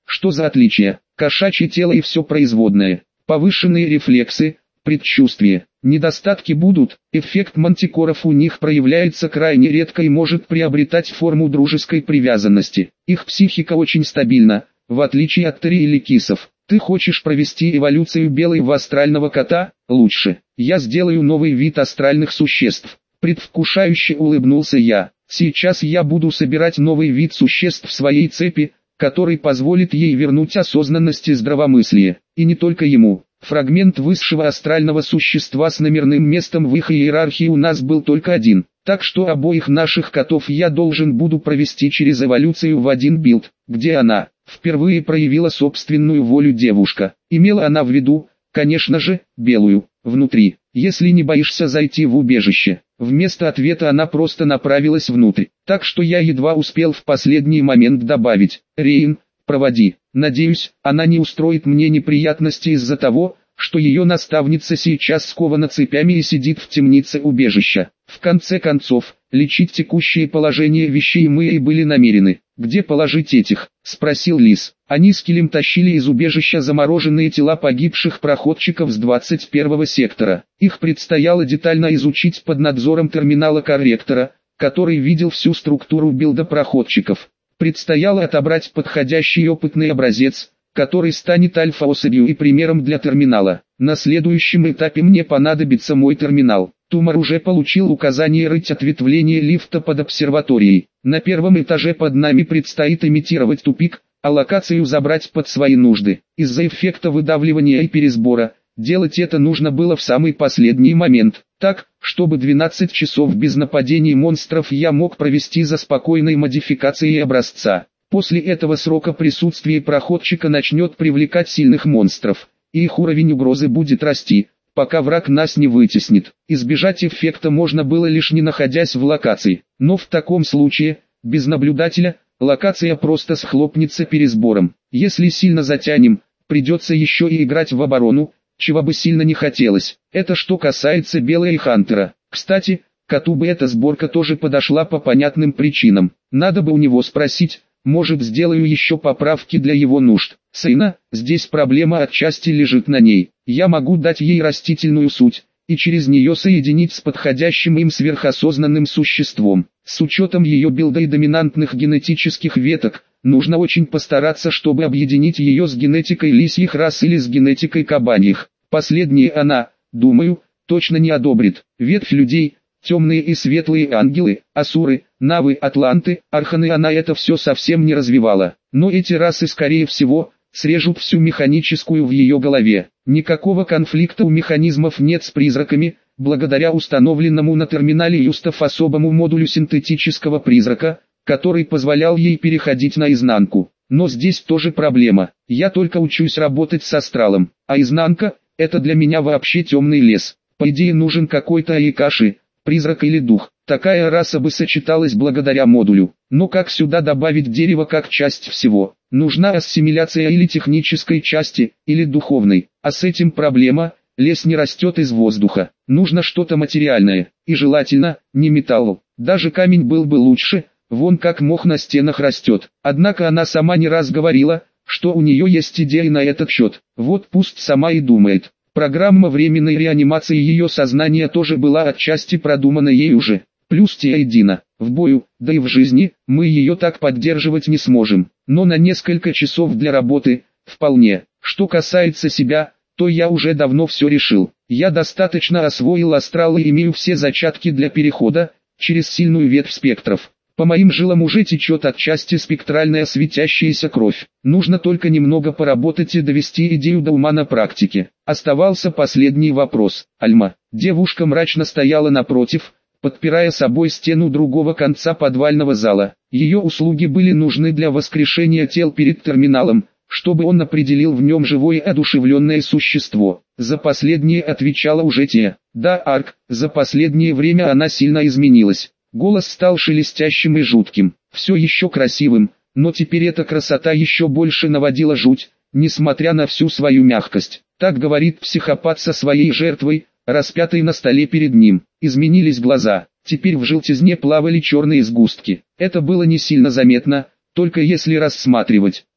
Что за отличие? Кошачье тело и все производное. Повышенные рефлексы, предчувствие. Недостатки будут, эффект мантикоров у них проявляется крайне редко и может приобретать форму дружеской привязанности. Их психика очень стабильна, в отличие от Терри или кисов. Ты хочешь провести эволюцию белого астрального кота? Лучше. Я сделаю новый вид астральных существ. Предвкушающе улыбнулся я. Сейчас я буду собирать новый вид существ в своей цепи, который позволит ей вернуть осознанность и здравомыслие. И не только ему. Фрагмент высшего астрального существа с номерным местом в их иерархии у нас был только один. Так что обоих наших котов я должен буду провести через эволюцию в один билд, где она впервые проявила собственную волю девушка. Имела она в виду, конечно же, белую, внутри. Если не боишься зайти в убежище. Вместо ответа она просто направилась внутрь. Так что я едва успел в последний момент добавить: «Рейн, проводи». Надеюсь, она не устроит мне неприятности из-за того, что ее наставница сейчас скована цепями и сидит в темнице убежища. В конце концов, лечить текущее положение вещей мы и были намерены. «Где положить этих?» – спросил Лис. Они с Килем тащили из убежища замороженные тела погибших проходчиков с двадцать первого сектора. Их предстояло детально изучить под надзором терминала-корректора, который видел всю структуру билда проходчиков. Предстояло отобрать подходящий опытный образец, который станет альфа-особью и примером для терминала. На следующем этапе мне понадобится мой терминал. Тумор уже получил указание рыть ответвление лифта под обсерваторией. На первом этаже под нами предстоит имитировать тупик, а локацию забрать под свои нужды. Из-за эффекта выдавливания и пересбора, делать это нужно было в самый последний момент, так, чтобы двенадцать часов без нападений монстров я мог провести за спокойной модификацией образца. После этого срока присутствие проходчика начнет привлекать сильных монстров, и их уровень угрозы будет расти, пока враг нас не вытеснит. Избежать эффекта можно было лишь не находясь в локации, но в таком случае, без наблюдателя, локация просто схлопнется пересбором. Если сильно затянем, придется еще и играть в оборону, чего бы сильно не хотелось. Это что касается Белла и Хантера. Кстати, коту бы эта сборка тоже подошла по понятным причинам. Надо бы у него спросить, может сделаю еще поправки для его нужд. Сейна, здесь проблема отчасти лежит на ней. Я могу дать ей растительную суть, и через нее соединить с подходящим им сверхосознанным существом. С учетом ее билда и доминантных генетических веток, нужно очень постараться, чтобы объединить ее с генетикой лисьих рас или с генетикой кабаньих. Последнее она, думаю, точно не одобрит. Ветвь людей, темные и светлые ангелы, асуры, навы, атланты, арханы, она это все совсем не развивала. Но эти расы, скорее всего, срежут всю механическую в ее голове. Никакого конфликта у механизмов нет с призраками, благодаря установленному на терминале Юстов особому модулю синтетического призрака, который позволял ей переходить наизнанку. Но здесь тоже проблема. Я только учусь работать с астралом, а изнанка – это для меня вообще темный лес. По идее нужен какой-то Айкаши, призрак или дух. Такая раса бы сочеталась благодаря модулю. Но как сюда добавить дерево как часть всего? Нужна ассимиляция или технической части, или духовной. А с этим проблема, лес не растет из воздуха. Нужно что-то материальное, и желательно, не металл. Даже камень был бы лучше, вон как мох на стенах растет. Однако она сама не раз говорила, что у нее есть идеи на этот счет. Вот пусть сама и думает. Программа временной реанимации ее сознания тоже была отчасти продумана ей уже. Плюс Тиайдина. В бою, да и в жизни, мы ее так поддерживать не сможем. Но на несколько часов для работы, вполне. Что касается себя, то я уже давно все решил. Я достаточно освоил астрал и имею все зачатки для перехода, через сильную ветвь спектров. По моим жилам уже течет отчасти спектральная светящаяся кровь. Нужно только немного поработать и довести идею до ума на практике. Оставался последний вопрос. Альма. Девушка мрачно стояла напротив, подпирая собой стену другого конца подвального зала. Ее услуги были нужны для воскрешения тел перед терминалом, чтобы он определил в нем живое одушевленное существо. За последнее отвечала уже Тия. Да, Арк, за последнее время она сильно изменилась. Голос стал шелестящим и жутким, все еще красивым, но теперь эта красота еще больше наводила жуть, несмотря на всю свою мягкость. Так говорит психопат со своей жертвой, распятой на столе перед ним. Изменились глаза, теперь в желтизне плавали черные сгустки. Это было не сильно заметно, только если рассматривать.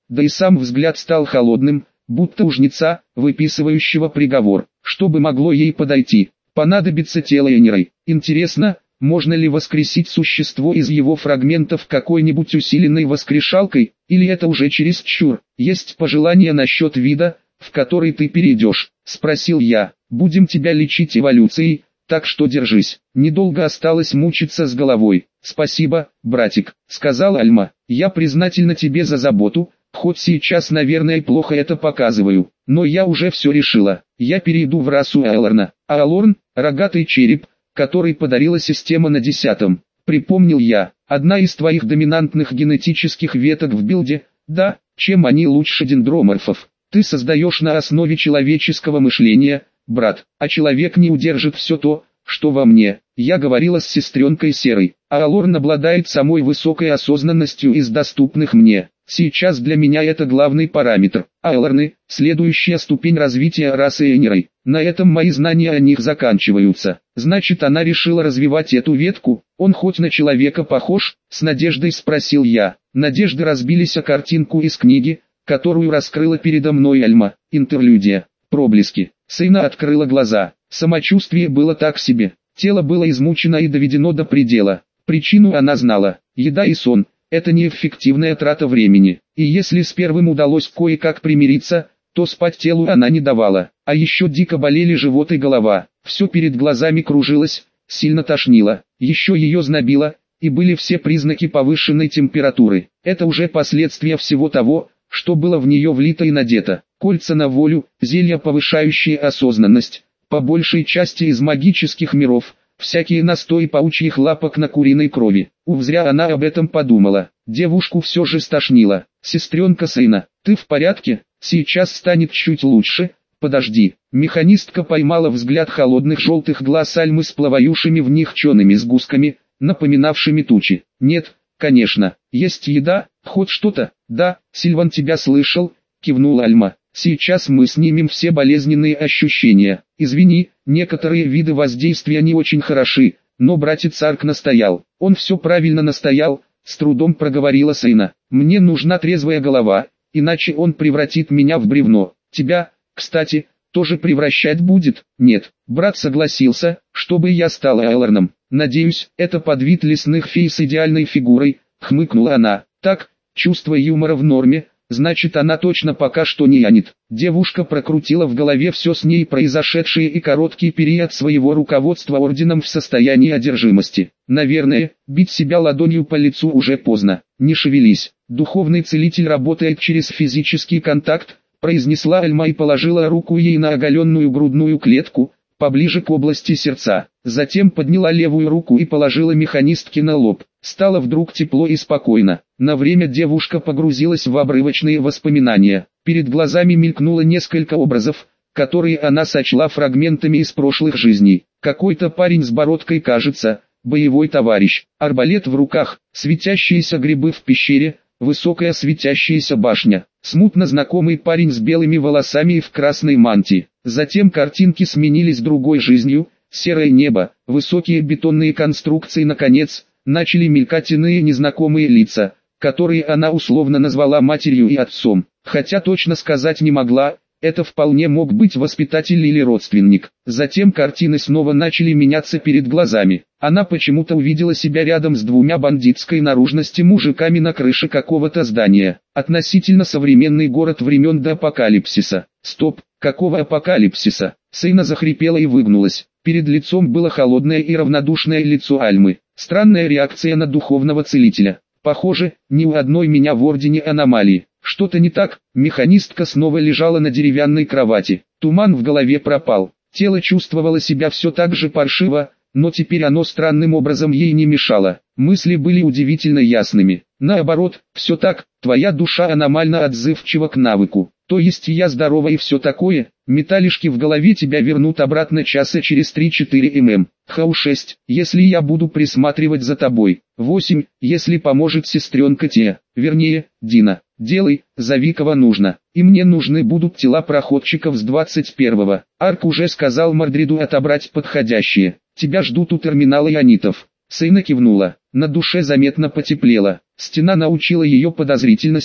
да и сам взгляд стал холодным, будто у жнеца, выписывающего приговор. Что бы могло ей подойти? Понадобится тело Эниры. Интересно, можно ли воскресить существо из его фрагментов какой-нибудь усиленной воскрешалкой, или это уже чересчур? Есть пожелания насчет вида, в который ты перейдешь? Спросил я. Будем тебя лечить эволюцией, так что держись. Недолго осталось мучиться с головой. Спасибо, братик, сказала Альма. Я признательна тебе за заботу, хоть сейчас, наверное, плохо это показываю, но я уже все решила. Я перейду в расу Аэлорна. А Алорн – рогатый череп, который подарила система на десятом. Припомнил я, одна из твоих доминантных генетических веток в билде, да, чем они лучше дендроморфов. Ты создаешь на основе человеческого мышления, брат, а человек не удержит все то, что во мне. Я говорила с сестренкой Серой, а Алорн обладает самой высокой осознанностью из доступных мне. Сейчас для меня это главный параметр. А Аэлорны – следующая ступень развития расы Эниры. На этом мои знания о них заканчиваются. Значит, она решила развивать эту ветку. Он хоть на человека похож? С надеждой спросил я. Надежды разбились о картинку из книги, которую раскрыла передо мной Альма. Интерлюдия. Проблески. Сейна открыла глаза. Самочувствие было так себе. Тело было измучено и доведено до предела. Причину она знала. Еда и сон. Это неэффективная трата времени. И если с первым удалось кое-как примириться, то спать телу она не давала. А еще дико болели живот и голова. Все перед глазами кружилось, сильно тошнило. Еще ее знобило, и были все признаки повышенной температуры. Это уже последствия всего того, что было в нее влито и надето. Кольца на волю, зелья, повышающие осознанность, по большей части из магических миров, всякие настои паучьих лапок на куриной крови. Ув, зря она об этом подумала. Девушку все же стошнило. «Сестренка Сейна, ты в порядке? Сейчас станет чуть лучше. Подожди». Механистка поймала взгляд холодных желтых глаз Альмы с плавающими в них черными сгустками, напоминавшими тучи. «Нет, конечно. Есть еда, хоть что-то?» «Да, Сильван тебя слышал», кивнула Альма. «Сейчас мы снимем все болезненные ощущения. Извини, некоторые виды воздействия не очень хороши, но братец Арк настоял». «Он все правильно настоял», с трудом проговорила Сейна. «Мне нужна трезвая голова, иначе он превратит меня в бревно. Тебя, кстати, тоже превращать будет?» «Нет». Брат согласился, чтобы я стала Аэлорном. «Надеюсь, это подвид лесных фей с идеальной фигурой», хмыкнула она. «Так, чувство юмора в норме, значит, она точно пока что не янет». Девушка прокрутила в голове все с ней произошедшее и короткий период своего руководства орденом в состоянии одержимости. Наверное, бить себя ладонью по лицу уже поздно. «Не шевелись, духовный целитель работает через физический контакт», произнесла Альма и положила руку ей на оголенную грудную клетку, поближе к области сердца. Затем подняла левую руку и положила механистке на лоб. Стало вдруг тепло и спокойно. На время девушка погрузилась в обрывочные воспоминания. Перед глазами мелькнуло несколько образов, которые она сочла фрагментами из прошлых жизней. Какой-то парень с бородкой, кажется, боевой товарищ, арбалет в руках, светящиеся грибы в пещере, высокая светящаяся башня, смутно знакомый парень с белыми волосами и в красной мантии. Затем картинки сменились другой жизнью, серое небо, высокие бетонные конструкции, наконец, начали мелькать иные незнакомые лица, которые она условно назвала матерью и отцом, хотя точно сказать не могла. Это вполне мог быть воспитатель или родственник. Затем картины снова начали меняться перед глазами. Она почему-то увидела себя рядом с двумя бандитской наружности мужиками на крыше какого-то здания. Относительно современный город времен до апокалипсиса. Стоп, какого апокалипсиса? Сейна захрипела и выгнулась. Перед лицом было холодное и равнодушное лицо Альмы. Странная реакция на духовного целителя. Похоже, ни у одной меня в ордене аномалии. Что-то не так. Механистка снова лежала на деревянной кровати. Туман в голове пропал. Тело чувствовало себя все так же паршиво, но теперь оно странным образом ей не мешало. Мысли были удивительно ясными. Наоборот, все так, твоя душа аномально отзывчива к навыку. То есть я здорова и все такое, металлишки в голове тебя вернут обратно часа через три-четыре мм. Хау шесть, если я буду присматривать за тобой. восемь, если поможет сестренка Тея, вернее, Дина. Делай, зови кого нужно. И мне нужны будут тела проходчиков с двадцать первого. Арк уже сказал Мордриду отобрать подходящие. Тебя ждут у терминала ионитов. Сейна кивнула. На душе заметно потеплело. Стена научила ее подозрительности,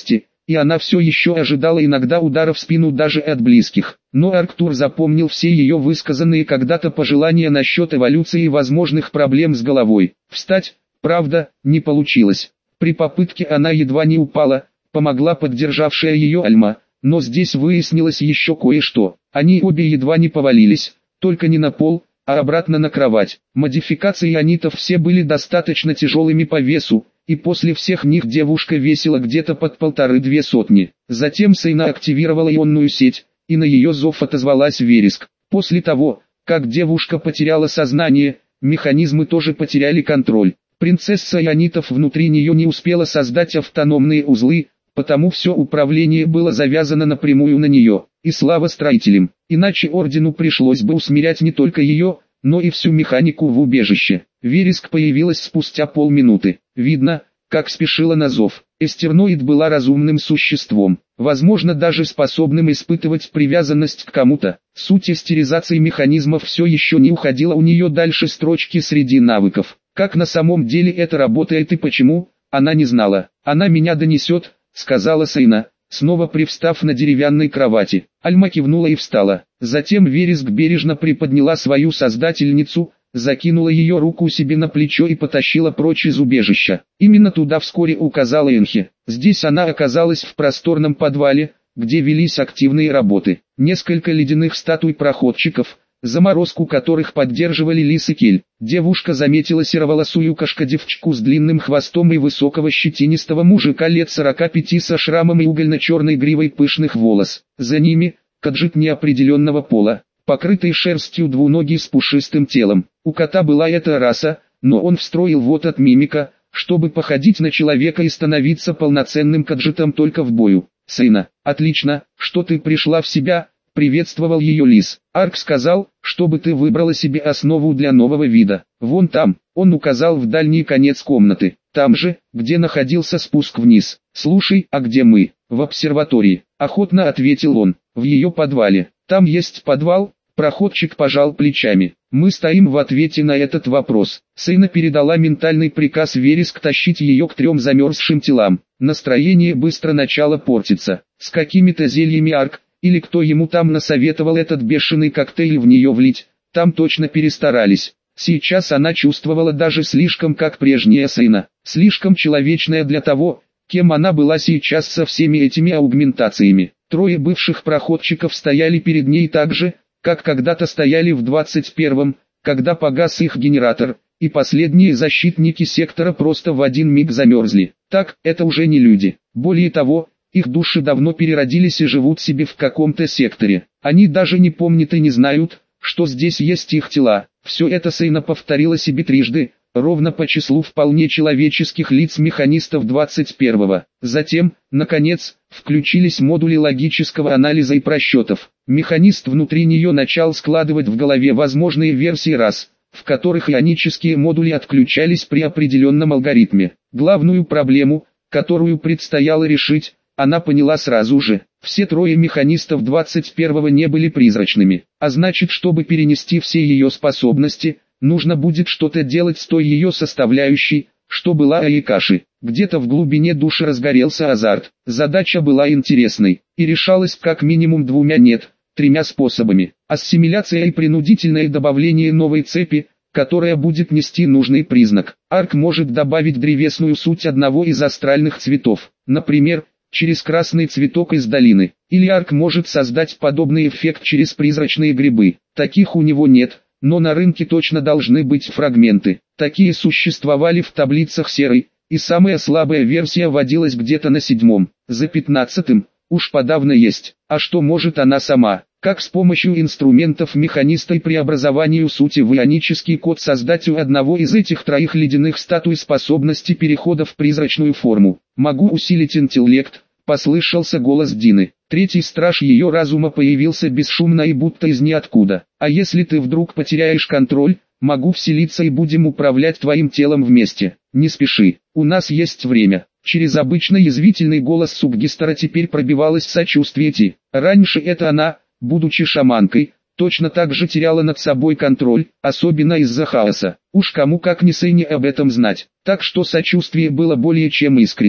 и она все еще ожидала иногда удара в спину даже от близких. Но Арктур запомнил все ее высказанные когда-то пожелания насчет эволюции и возможных проблем с головой. Встать, правда, не получилось. При попытке она едва не упала, помогла поддержавшая ее Альма, но здесь выяснилось еще кое-что. Они обе едва не повалились, только не на пол, а обратно на кровать. Модификации ионитов все были достаточно тяжелыми по весу, и после всех них девушка весила где-то под полторы-две сотни. Затем Сейна активировала ионную сеть, и на ее зов отозвалась Вереск. После того, как девушка потеряла сознание, механизмы тоже потеряли контроль. Принцесса ионитов внутри нее не успела создать автономные узлы, потому все управление было завязано напрямую на нее. И слава строителям, иначе ордену пришлось бы усмирять не только ее, но и всю механику в убежище. Вереск появилась спустя полминуты. Видно, как спешила на зов. Эстерноид была разумным существом, возможно даже способным испытывать привязанность к кому-то. Суть эстеризации механизмов все еще не уходила у нее дальше строчки среди навыков. Как на самом деле это работает и почему, она не знала. «Она меня донесет», — сказала Сейна, снова привстав на деревянной кровати. Альма кивнула и встала. Затем Вереск бережно приподняла свою создательницу, закинула ее руку себе на плечо и потащила прочь из убежища. Именно туда вскоре указала Энхи. Здесь она оказалась в просторном подвале, где велись активные работы. Несколько ледяных статуй проходчиков, заморозку которых поддерживали Лис и Кель. Девушка заметила сероволосую кошка-девчку с длинным хвостом и высокого щетинистого мужика лет сорока пяти со шрамом и угольно-черной гривой пышных волос. За ними – каджит неопределенного пола, покрытый шерстью двуногий с пушистым телом. У кота была эта раса, но он встроил вот от мимика, чтобы походить на человека и становиться полноценным каджитом только в бою. «Сейна, отлично, что ты пришла в себя», — приветствовал ее Лис. «Арк сказал, чтобы ты выбрала себе основу для нового вида. Вон там», — он указал в дальний конец комнаты. «Там же, где находился спуск вниз. Слушай, а где мы?» «В обсерватории», — охотно ответил он. «В ее подвале». «Там есть подвал?» Проходчик пожал плечами. «Мы стоим в ответе на этот вопрос». Сейна передала ментальный приказ Вереск тащить ее к трем замерзшим телам. Настроение быстро начало портиться. С какими-то зельями Арк, или кто ему там насоветовал этот бешеный коктейль в нее влить, там точно перестарались. Сейчас она чувствовала даже слишком как прежняя Сейна, слишком человечная для того, кем она была сейчас со всеми этими аугментациями. Трое бывших проходчиков стояли перед ней так же, как когда-то стояли в двадцать первом, когда погас их генератор, и последние защитники сектора просто в один миг замерзли. Так, это уже не люди. Более того, их души давно переродились и живут себе в каком-то секторе. Они даже не помнят и не знают, что здесь есть их тела. Все это Сейна повторила себе трижды, ровно по числу вполне человеческих лиц механистов двадцать первого. Затем, наконец, включились модули логического анализа и просчетов. Механист внутри нее начал складывать в голове возможные версии рас, в которых ионические модули отключались при определенном алгоритме. Главную проблему, которую предстояло решить, она поняла сразу же. Все трое механистов двадцать первого не были призрачными, а значит, чтобы перенести все ее способности, нужно будет что-то делать с той ее составляющей, что была Аикаши. Где-то в глубине души разгорелся азарт. Задача была интересной, и решалась как минимум двумя нет, тремя способами. Ассимиляция и принудительное добавление новой цепи, которая будет нести нужный признак. Арк может добавить древесную суть одного из астральных цветов, например, через красный цветок из долины. Или Арк может создать подобный эффект через призрачные грибы. Таких у него нет, но на рынке точно должны быть фрагменты. Такие существовали в таблицах серой, и самая слабая версия водилась где-то на седьмом. За пятнадцатым, уж подавно есть. А что может она сама? Как с помощью инструментов механиста и преобразованию сути в ионический код создать у одного из этих троих ледяных статуй способности перехода в призрачную форму? «Могу усилить интеллект», — послышался голос Дины. Третий страж ее разума появился бесшумно и будто из ниоткуда. «А если ты вдруг потеряешь контроль, могу вселиться и будем управлять твоим телом вместе. Не спеши, у нас есть время». Через обычно язвительный голос Субгистера теперь пробивалось сочувствие Ти. Раньше это она, будучи шаманкой, точно так же теряла над собой контроль, особенно из-за хаоса. Уж кому как не Сейне об этом знать. Так что сочувствие было более чем искренним.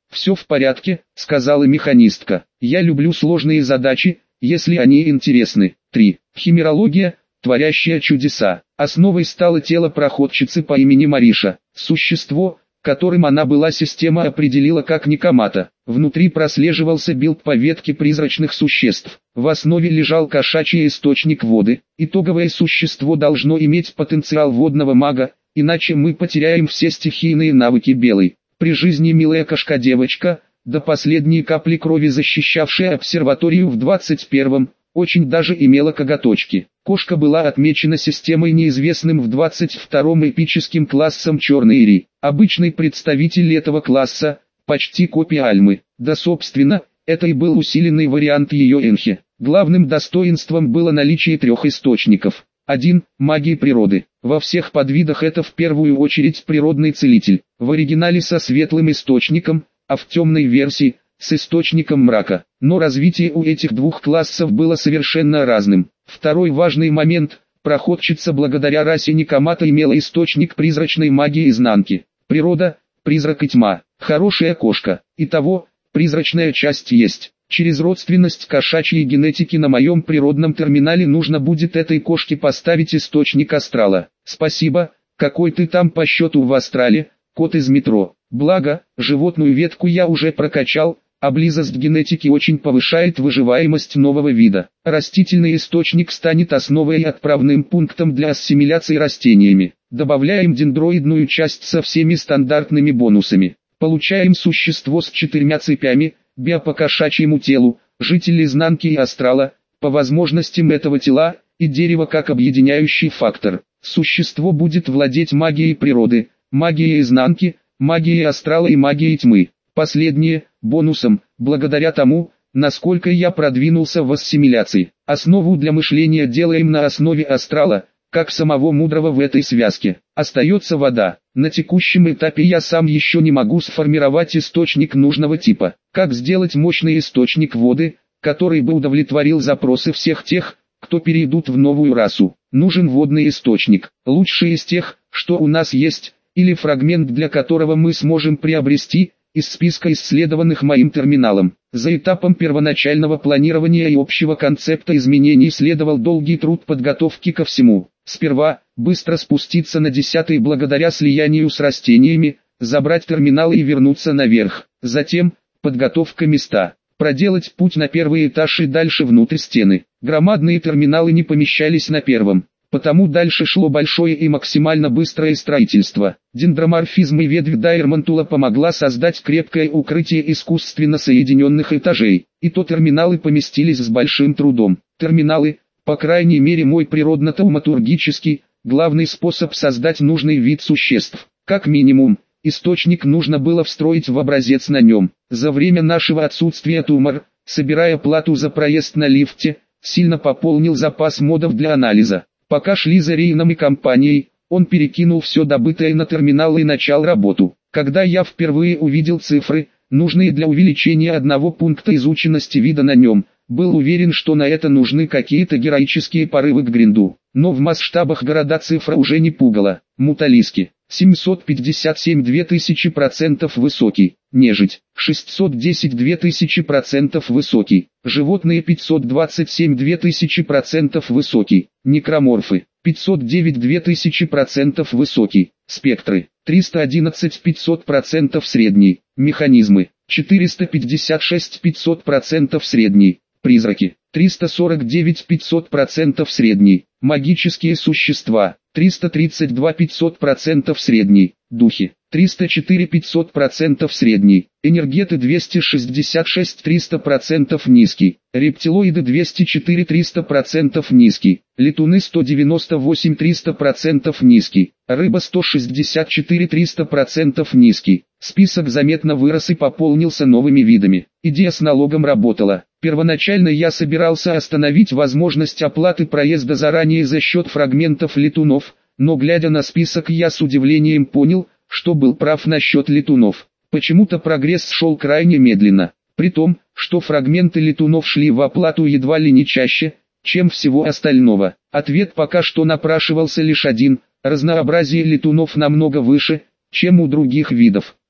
«Все в порядке», — сказала механистка. «Я люблю сложные задачи, если они интересны». три. Химерология, творящая чудеса. Основой стало тело проходчицы по имени Мариша. Существо, которым она была, система определила как Никомата. Внутри прослеживался билд по ветке призрачных существ. В основе лежал кошачий источник воды. Итоговое существо должно иметь потенциал водного мага, иначе мы потеряем все стихийные навыки белой. При жизни милая кошка-девочка, до последней капли крови защищавшая обсерваторию в двадцать первом, очень даже имела коготочки. Кошка была отмечена системой неизвестным в двадцать втором эпическим классом Черный Ири. Обычный представитель этого класса, почти копия Альмы. Да собственно, это и был усиленный вариант ее Энхи. Главным достоинством было наличие трех источников. один. Магии природы. Во всех подвидах это в первую очередь природный целитель. В оригинале со светлым источником, а в темной версии с источником мрака. Но развитие у этих двух классов было совершенно разным. Второй важный момент: проходчица благодаря расе Никомата имела источник призрачной магии изнанки. Природа, призрак и тьма. Хорошая кошка. Итого, призрачная часть есть. Через родственность кошачьей генетики на моем природном терминале нужно будет этой кошке поставить источник астрала. Спасибо, какой ты там по счету в астрале, кот из метро. Благо, животную ветку я уже прокачал, а близость генетики очень повышает выживаемость нового вида. Растительный источник станет основой и отправным пунктом для ассимиляции растениями. Добавляем дендроидную часть со всеми стандартными бонусами. Получаем существо с четырьмя цепями, био по кошачьему телу, житель изнанки и астрала, по возможностям этого тела, и дерево как объединяющий фактор. Существо будет владеть магией природы, магией изнанки, магией астрала и магией тьмы. Последнее, бонусом, благодаря тому, насколько я продвинулся в ассимиляции. Основу для мышления делаем на основе астрала, как самого мудрого в этой связке. Остается вода. На текущем этапе я сам еще не могу сформировать источник нужного типа. Как сделать мощный источник воды, который бы удовлетворил запросы всех тех, кто перейдут в новую расу? Нужен водный источник, лучший из тех, что у нас есть, или фрагмент, для которого мы сможем приобрести, из списка исследованных моим терминалом. За этапом первоначального планирования и общего концепта изменений следовал долгий труд подготовки ко всему. Сперва, быстро спуститься на десятый благодаря слиянию с растениями, забрать терминалы и вернуться наверх. Затем, подготовка места. Проделать путь на первый этаж и дальше внутрь стены. Громадные терминалы не помещались на первом. Потому дальше шло большое и максимально быстрое строительство. Дендроморфизм и ветвь Дайермантула помогла создать крепкое укрытие искусственно соединенных этажей. И то терминалы поместились с большим трудом. Терминалы, по крайней мере мой природно-тауматургический, главный способ создать нужный вид существ. Как минимум, источник нужно было встроить в образец на нем. За время нашего отсутствия Тумор, собирая плату за проезд на лифте, сильно пополнил запас модов для анализа. Пока шли за Рейном и компанией, он перекинул все добытое на терминал и начал работу. Когда я впервые увидел цифры, нужные для увеличения одного пункта изученности вида на нем, был уверен, что на это нужны какие-то героические порывы к гринду. Но в масштабах города цифра уже не пугала. Муталиски. семьсот пятьдесят семь — две тысячи процентов высокий. Нежить. шестьсот десять — две тысячи процентов высокий. Животные пятьсот двадцать семь — две тысячи процентов высокий. Некроморфы. пятьсот девять — две тысячи процентов высокий. Спектры. триста одиннадцать — пятьсот процентов средний. Механизмы. четыреста пятьдесят шесть — пятьсот процентов средний. Призраки. триста сорок девять — пятьсот процентов средний. Магические существа. триста тридцать два — пятьсот процентов средний. Духи. триста четыре — пятьсот процентов средний. Энергеты двести шестьдесят шесть — триста процентов низкий. Рептилоиды двести четыре — триста процентов низкий. Летуны сто девяносто восемь — триста процентов низкий. Рыба сто шестьдесят четыре — триста процентов низкий. Список заметно вырос и пополнился новыми видами. Идея с налогом работала. Первоначально я собирался остановить возможность оплаты проезда заранее за счет фрагментов летунов, но глядя на список я с удивлением понял, что был прав насчет летунов. Почему-то прогресс шел крайне медленно, при том, что фрагменты летунов шли в оплату едва ли не чаще, чем всего остального. Ответ пока что напрашивался лишь один: разнообразие летунов намного выше, чем у других видов.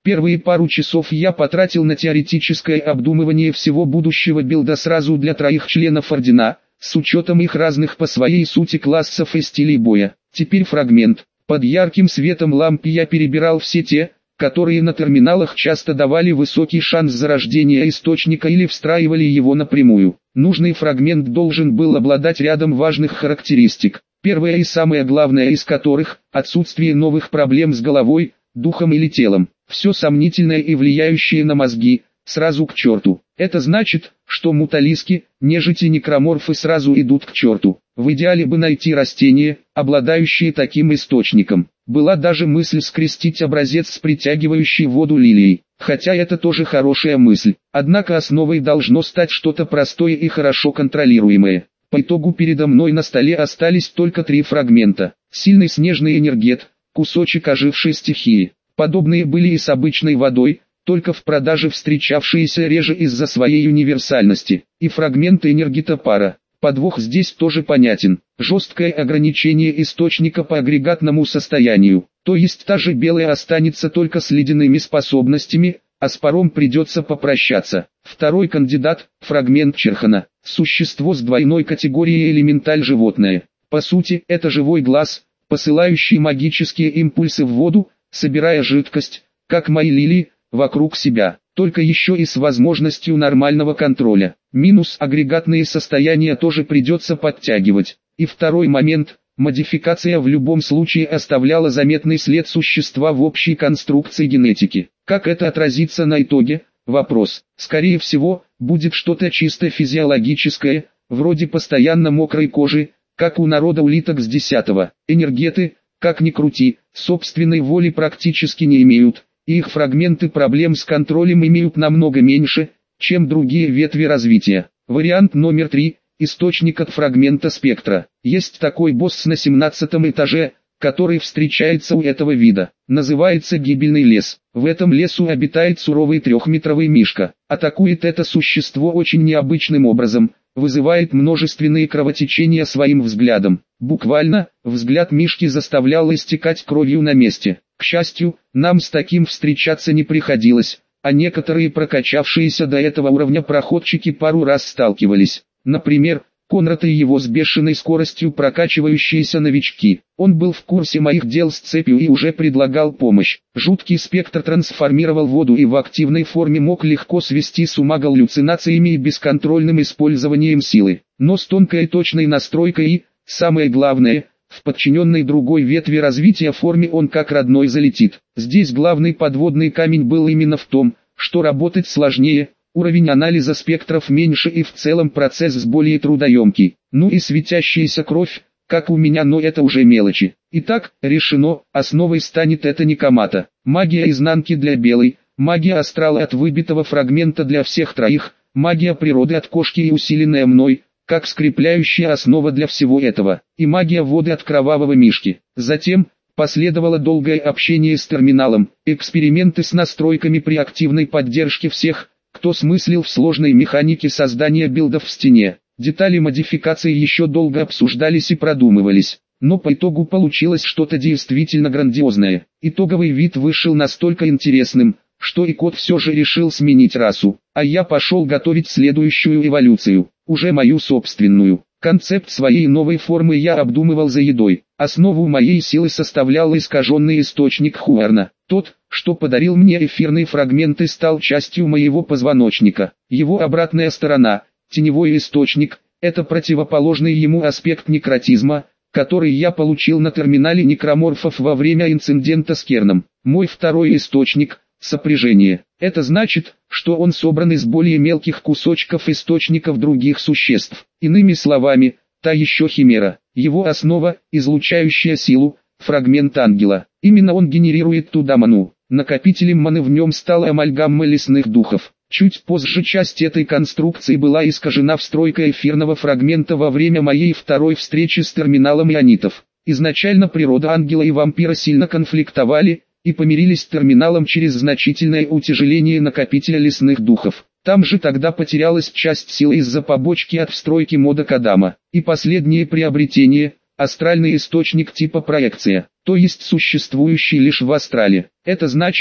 Первые пару часов я потратил на теоретическое обдумывание всего будущего билда сразу для троих членов Ордена, с учетом их разных по своей сути классов и стилей боя. Теперь фрагмент. Под ярким светом ламп я перебирал все те, которые на терминалах часто давали высокий шанс зарождения источника или встраивали его напрямую. Нужный фрагмент должен был обладать рядом важных характеристик. Первая и самое главное из которых – отсутствие новых проблем с головой, духом или телом. Все сомнительное и влияющее на мозги, сразу к черту. Это значит, что муталиски, нежити, некроморфы сразу идут к черту. В идеале бы найти растения, обладающие таким источником. Была даже мысль скрестить образец с притягивающей воду лилией. Хотя это тоже хорошая мысль. Однако основой должно стать что-то простое и хорошо контролируемое. По итогу передо мной на столе остались только три фрагмента. Сильный снежный энергет, кусочек ожившей стихии. Подобные были и с обычной водой, только в продаже встречавшиеся реже из-за своей универсальности. И фрагменты энергета пара. Подвох здесь тоже понятен. Жесткое ограничение источника по агрегатному состоянию. То есть та же белая останется только с ледяными способностями, а с паром придется попрощаться. Второй кандидат – фрагмент Черхана. Существо с двойной категорией элементаль животное. По сути, это живой глаз, посылающий магические импульсы в воду, собирая жидкость, как мои лилии, вокруг себя, только еще и с возможностью нормального контроля. Минус агрегатные состояния тоже придется подтягивать. И второй момент, модификация в любом случае оставляла заметный след существа в общей конструкции генетики. Как это отразится на итоге? Вопрос. Скорее всего, будет что-то чисто физиологическое, вроде постоянно мокрой кожи, как у народа улиток с десятого. Энергеты, как ни крути, собственной воли практически не имеют, и их фрагменты проблем с контролем имеют намного меньше, чем другие ветви развития. Вариант номер три – источник от фрагмента спектра. Есть такой босс на семнадцатом этаже, который встречается у этого вида. Называется гибельный лес. В этом лесу обитает суровый трехметровый мишка. Атакует это существо очень необычным образом, вызывает множественные кровотечения своим взглядом. Буквально, взгляд мишки заставлял истекать кровью на месте. К счастью, нам с таким встречаться не приходилось, а некоторые прокачавшиеся до этого уровня проходчики пару раз сталкивались. Например, Конрад и его с бешеной скоростью прокачивающиеся новички. Он был в курсе моих дел с цепью и уже предлагал помощь. Жуткий спектр трансформировал воду и в активной форме мог легко свести с ума галлюцинациями и бесконтрольным использованием силы. Но с тонкой и точной настройкой и, самое главное, в подчиненной другой ветви развития форме он как родной залетит. Здесь главный подводный камень был именно в том, что работать сложнее, уровень анализа спектров меньше и в целом процесс более трудоемкий. Ну и светящаяся кровь, как у меня, но это уже мелочи. Итак, решено, основой станет это Никомата. Магия изнанки для белой, магия астрала от выбитого фрагмента для всех троих, магия природы от кошки и усиленная мной, как скрепляющая основа для всего этого, и магия воды от кровавого мишки. Затем последовало долгое общение с терминалом, эксперименты с настройками при активной поддержке всех, кто смыслил в сложной механике создания билдов в стене. Детали модификации еще долго обсуждались и продумывались, но по итогу получилось что-то действительно грандиозное. Итоговый вид вышел настолько интересным, что и кот все же решил сменить расу, а я пошел готовить следующую эволюцию, уже мою собственную. Концепт своей новой формы я обдумывал за едой. Основу моей силы составлял искаженный источник Хуарна. Тот, что подарил мне эфирные фрагменты, стал частью моего позвоночника. Его обратная сторона, теневой источник, это противоположный ему аспект некротизма, который я получил на терминале некроморфов во время инцидента с Керном. Мой второй источник – сопряжение. Это значит, что он собран из более мелких кусочков источников других существ. Иными словами, та еще химера. Его основа – излучающая силу, фрагмент ангела. Именно он генерирует туда ману. Накопителем маны в нем стала амальгамма лесных духов. Чуть позже часть этой конструкции была искажена встройкой эфирного фрагмента во время моей второй встречи с терминалом ионитов. Изначально природа ангела и вампира сильно конфликтовали, и помирились с терминалом через значительное утяжеление накопителя лесных духов. Там же тогда потерялась часть силы из-за побочки от встройки мода Кадама. И последнее приобретение – астральный источник типа проекция, то есть существующий лишь в астрале. Это значило,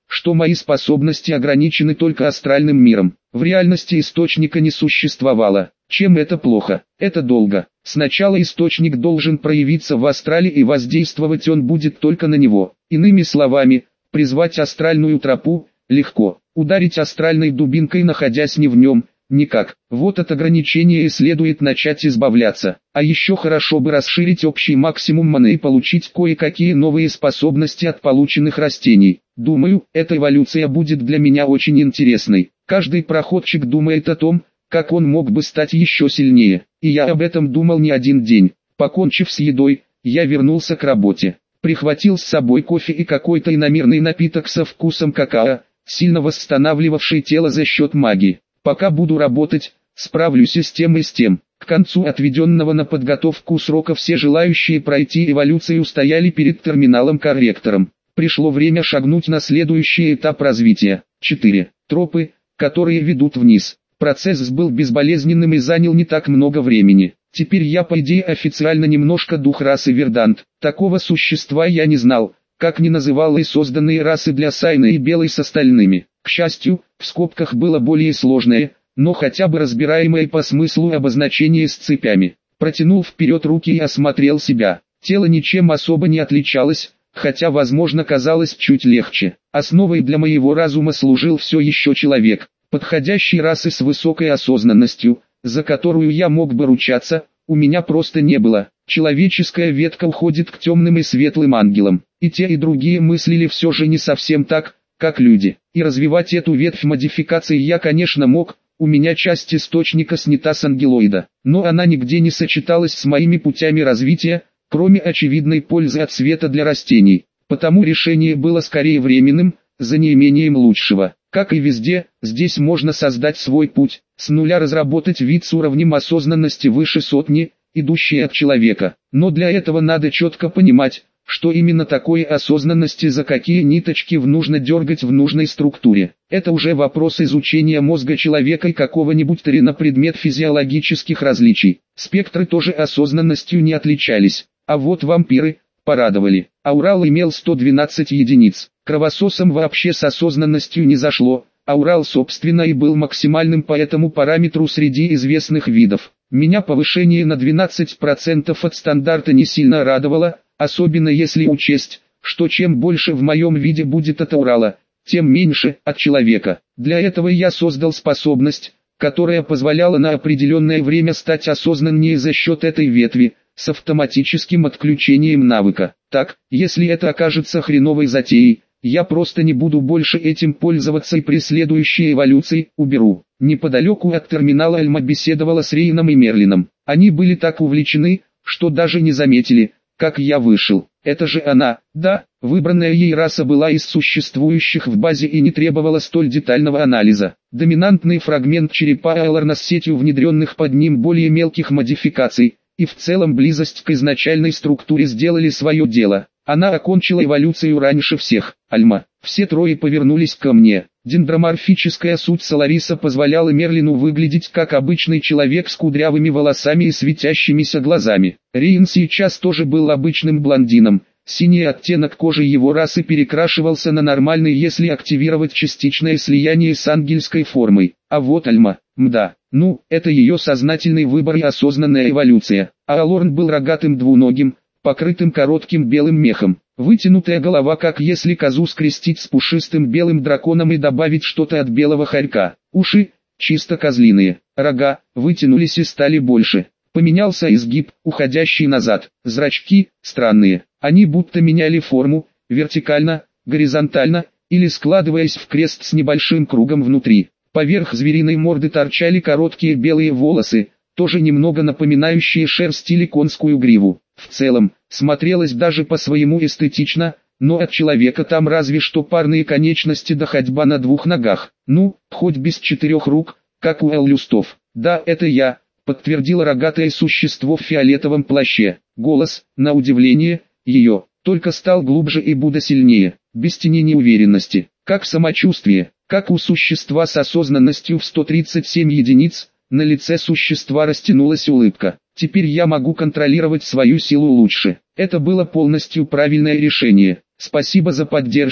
что мои способности ограничены только астральным миром. В реальности источника не существовало. Чем это плохо? Это долго. Сначала источник должен проявиться в астрале, и воздействовать он будет только на него. Иными словами, призвать астральную тропу легко. Ударить астральной дубинкой, находясь не в нем, никак. Вот от ограничения и следует начать избавляться. А еще хорошо бы расширить общий максимум маны и получить кое-какие новые способности от полученных растений. Думаю, эта эволюция будет для меня очень интересной. Каждый проходчик думает о том, как он мог бы стать еще сильнее. И я об этом думал не один день. Покончив с едой, я вернулся к работе. Прихватил с собой кофе и какой-то иномирный напиток со вкусом какао, сильно восстанавливавший тело за счет магии. Пока буду работать, справлюсь и с тем и с тем. К концу отведенного на подготовку срока все желающие пройти эволюцию стояли перед терминалом-корректором. Пришло время шагнуть на следующий этап развития. четыре. Тропы, которые ведут вниз. Процесс был безболезненным и занял не так много времени. Теперь я по идее официально немножко дух расы Вердант. Такого существа я не знал, как ни называл и созданные расы для Сайны и Белой с остальными. К счастью, в скобках было более сложное, но хотя бы разбираемое по смыслу обозначение с цепями. Протянул вперед руки и осмотрел себя. Тело ничем особо не отличалось, хотя возможно казалось чуть легче. Основой для моего разума служил все еще человек, подходящей расы с высокой осознанностью, за которую я мог бы ручаться, у меня просто не было. Человеческая ветка уходит к темным и светлым ангелам, и те и другие мыслили все же не совсем так, как люди. И развивать эту ветвь модификации я, конечно, мог, у меня часть источника снята с ангелоида, но она нигде не сочеталась с моими путями развития, кроме очевидной пользы от света для растений. Потому решение было скорее временным, за неимением лучшего. Как и везде, здесь можно создать свой путь, с нуля разработать вид с уровнем осознанности выше сотни, идущий от человека. Но для этого надо четко понимать, что именно такое осознанности, за какие ниточки в нужно дергать в нужной структуре. Это уже вопрос изучения мозга человека и какого-нибудь тари на предмет физиологических различий. Спектры тоже осознанностью не отличались, а вот вампиры порадовали. Аурал имел сто двенадцать единиц. Кровососам вообще с осознанностью не зашло, Аурал собственно и был максимальным по этому параметру среди известных видов. Меня повышение на двенадцать процентов от стандарта не сильно радовало, особенно если учесть, что чем больше в моем виде будет от Аурала, тем меньше от человека. Для этого я создал способность, которая позволяла на определенное время стать осознаннее за счет этой ветви, с автоматическим отключением навыка. Так, если это окажется хреновой затеей, я просто не буду больше этим пользоваться и при следующей эволюции уберу. Неподалеку от терминала Альма беседовала с Рейном и Мерлином. Они были так увлечены, что даже не заметили, как я вышел. Это же она, да, выбранная ей раса была из существующих в базе и не требовала столь детального анализа. Доминантный фрагмент черепа Элорна с сетью внедренных под ним более мелких модификаций, и в целом близость к изначальной структуре сделали свое дело. Она окончила эволюцию раньше всех. Альма. Все трое повернулись ко мне. Дендроморфическая суть Солариса позволяла Мерлину выглядеть как обычный человек с кудрявыми волосами и светящимися глазами. Рейн сейчас тоже был обычным блондином. Синий оттенок кожи его расы перекрашивался на нормальный, если активировать частичное слияние с ангельской формой. А вот Альма, мда, ну, это ее сознательный выбор и осознанная эволюция. А Алорн был рогатым двуногим, покрытым коротким белым мехом. Вытянутая голова, как если козу скрестить с пушистым белым драконом и добавить что-то от белого хорька. Уши, чисто козлиные. Рога, вытянулись и стали больше. Поменялся изгиб, уходящий назад. Зрачки, странные. Они будто меняли форму, вертикально, горизонтально, или складываясь в крест с небольшим кругом внутри. Поверх звериной морды торчали короткие белые волосы, тоже немного напоминающие шерсть или конскую гриву. В целом, смотрелось даже по-своему эстетично, но от человека там разве что парные конечности да ходьба на двух ногах. Ну, хоть без четырех рук, как у Эллюстов. Да, это я, подтвердило рогатое существо в фиолетовом плаще. Голос, на удивление, ее, только стал глубже и будто сильнее, без тени неуверенности. Как самочувствие, как у существа с осознанностью в сто тридцать семь единиц, на лице существа растянулась улыбка. Теперь я могу контролировать свою силу лучше. Это было полностью правильное решение. Спасибо за поддержку,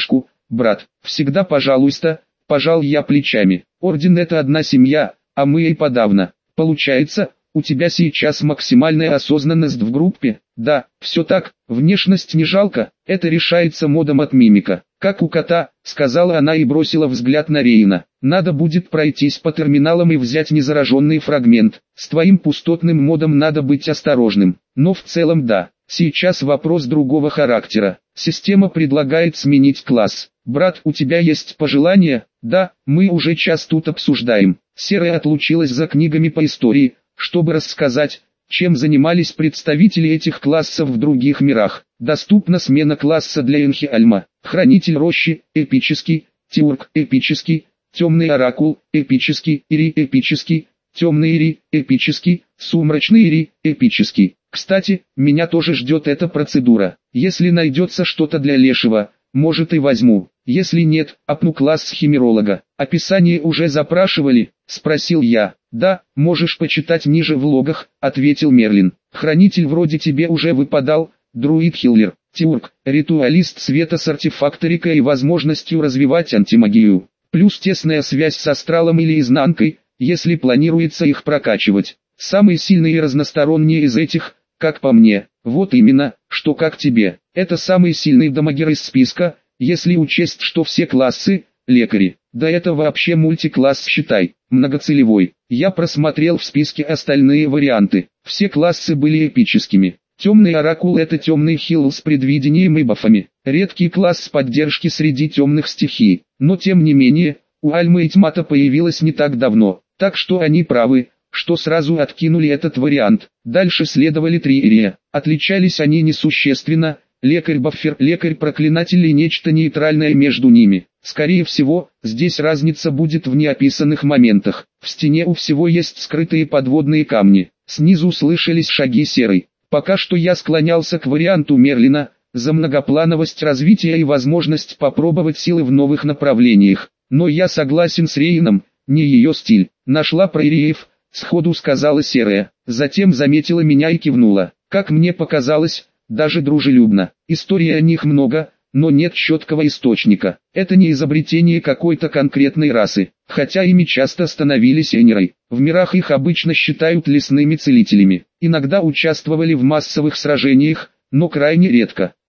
брат. Всегда пожалуйста, пожал я плечами. Орден это одна семья, а мы и подавно. Получается, у тебя сейчас максимальная осознанность в группе? Да, все так, внешность не жалко, это решается модом от мимика. Как у кота, сказала она и бросила взгляд на Рейна. Надо будет пройтись по терминалам и взять незараженный фрагмент. С твоим пустотным модом надо быть осторожным. Но в целом да. Сейчас вопрос другого характера. Система предлагает сменить класс. Брат, у тебя есть пожелания? Да, мы уже час тут обсуждаем. Серая отлучилась за книгами по истории, чтобы рассказать, чем занимались представители этих классов в других мирах. Доступна смена класса для Энхиальма. Хранитель рощи, эпический, Тиург, эпический, Темный оракул, эпический, Ири, эпический, Темный Ири, эпический, Сумрачный Ири, эпический. Кстати, меня тоже ждет эта процедура. Если найдется что-то для лешего, может и возьму. Если нет, апну класс химеролога. Описание уже запрашивали? Спросил я. Да, можешь почитать ниже в логах, ответил Мерлин. Хранитель вроде тебе уже выпадал, друид-хиллер, Тиург, ритуалист света с артефакторикой и возможностью развивать антимагию. Плюс тесная связь с астралом или изнанкой, если планируется их прокачивать. Самый сильный и разносторонний из этих, как по мне, вот именно, что как тебе. Это самый сильный дамагер из списка, если учесть, что все классы – лекари. Да это вообще мультикласс считай, многоцелевой. Я просмотрел в списке остальные варианты. Все классы были эпическими. Темный оракул – это темный хилл с предвидением и бафами. Редкий класс поддержки среди темных стихий. Но тем не менее, у Альмы и Тьмата появилась не так давно. Так что они правы, что сразу откинули этот вариант. Дальше следовали три Ирия. Отличались они несущественно. Лекарь-баффер, лекарь-проклинатель и нечто нейтральное между ними. Скорее всего, здесь разница будет в неописанных моментах. В стене у всего есть скрытые подводные камни. Снизу слышались шаги серой. Пока что я склонялся к варианту Мерлина, за многоплановость развития и возможность попробовать силы в новых направлениях. Но я согласен с Рейном, не ее стиль. Нашла про Ириев, сходу сказала серая. Затем заметила меня и кивнула. Как мне показалось, даже дружелюбно. Истории о них много, но нет четкого источника. Это не изобретение какой-то конкретной расы, хотя ими часто становились энерой. В мирах их обычно считают лесными целителями. Иногда участвовали в массовых сражениях, но крайне редко.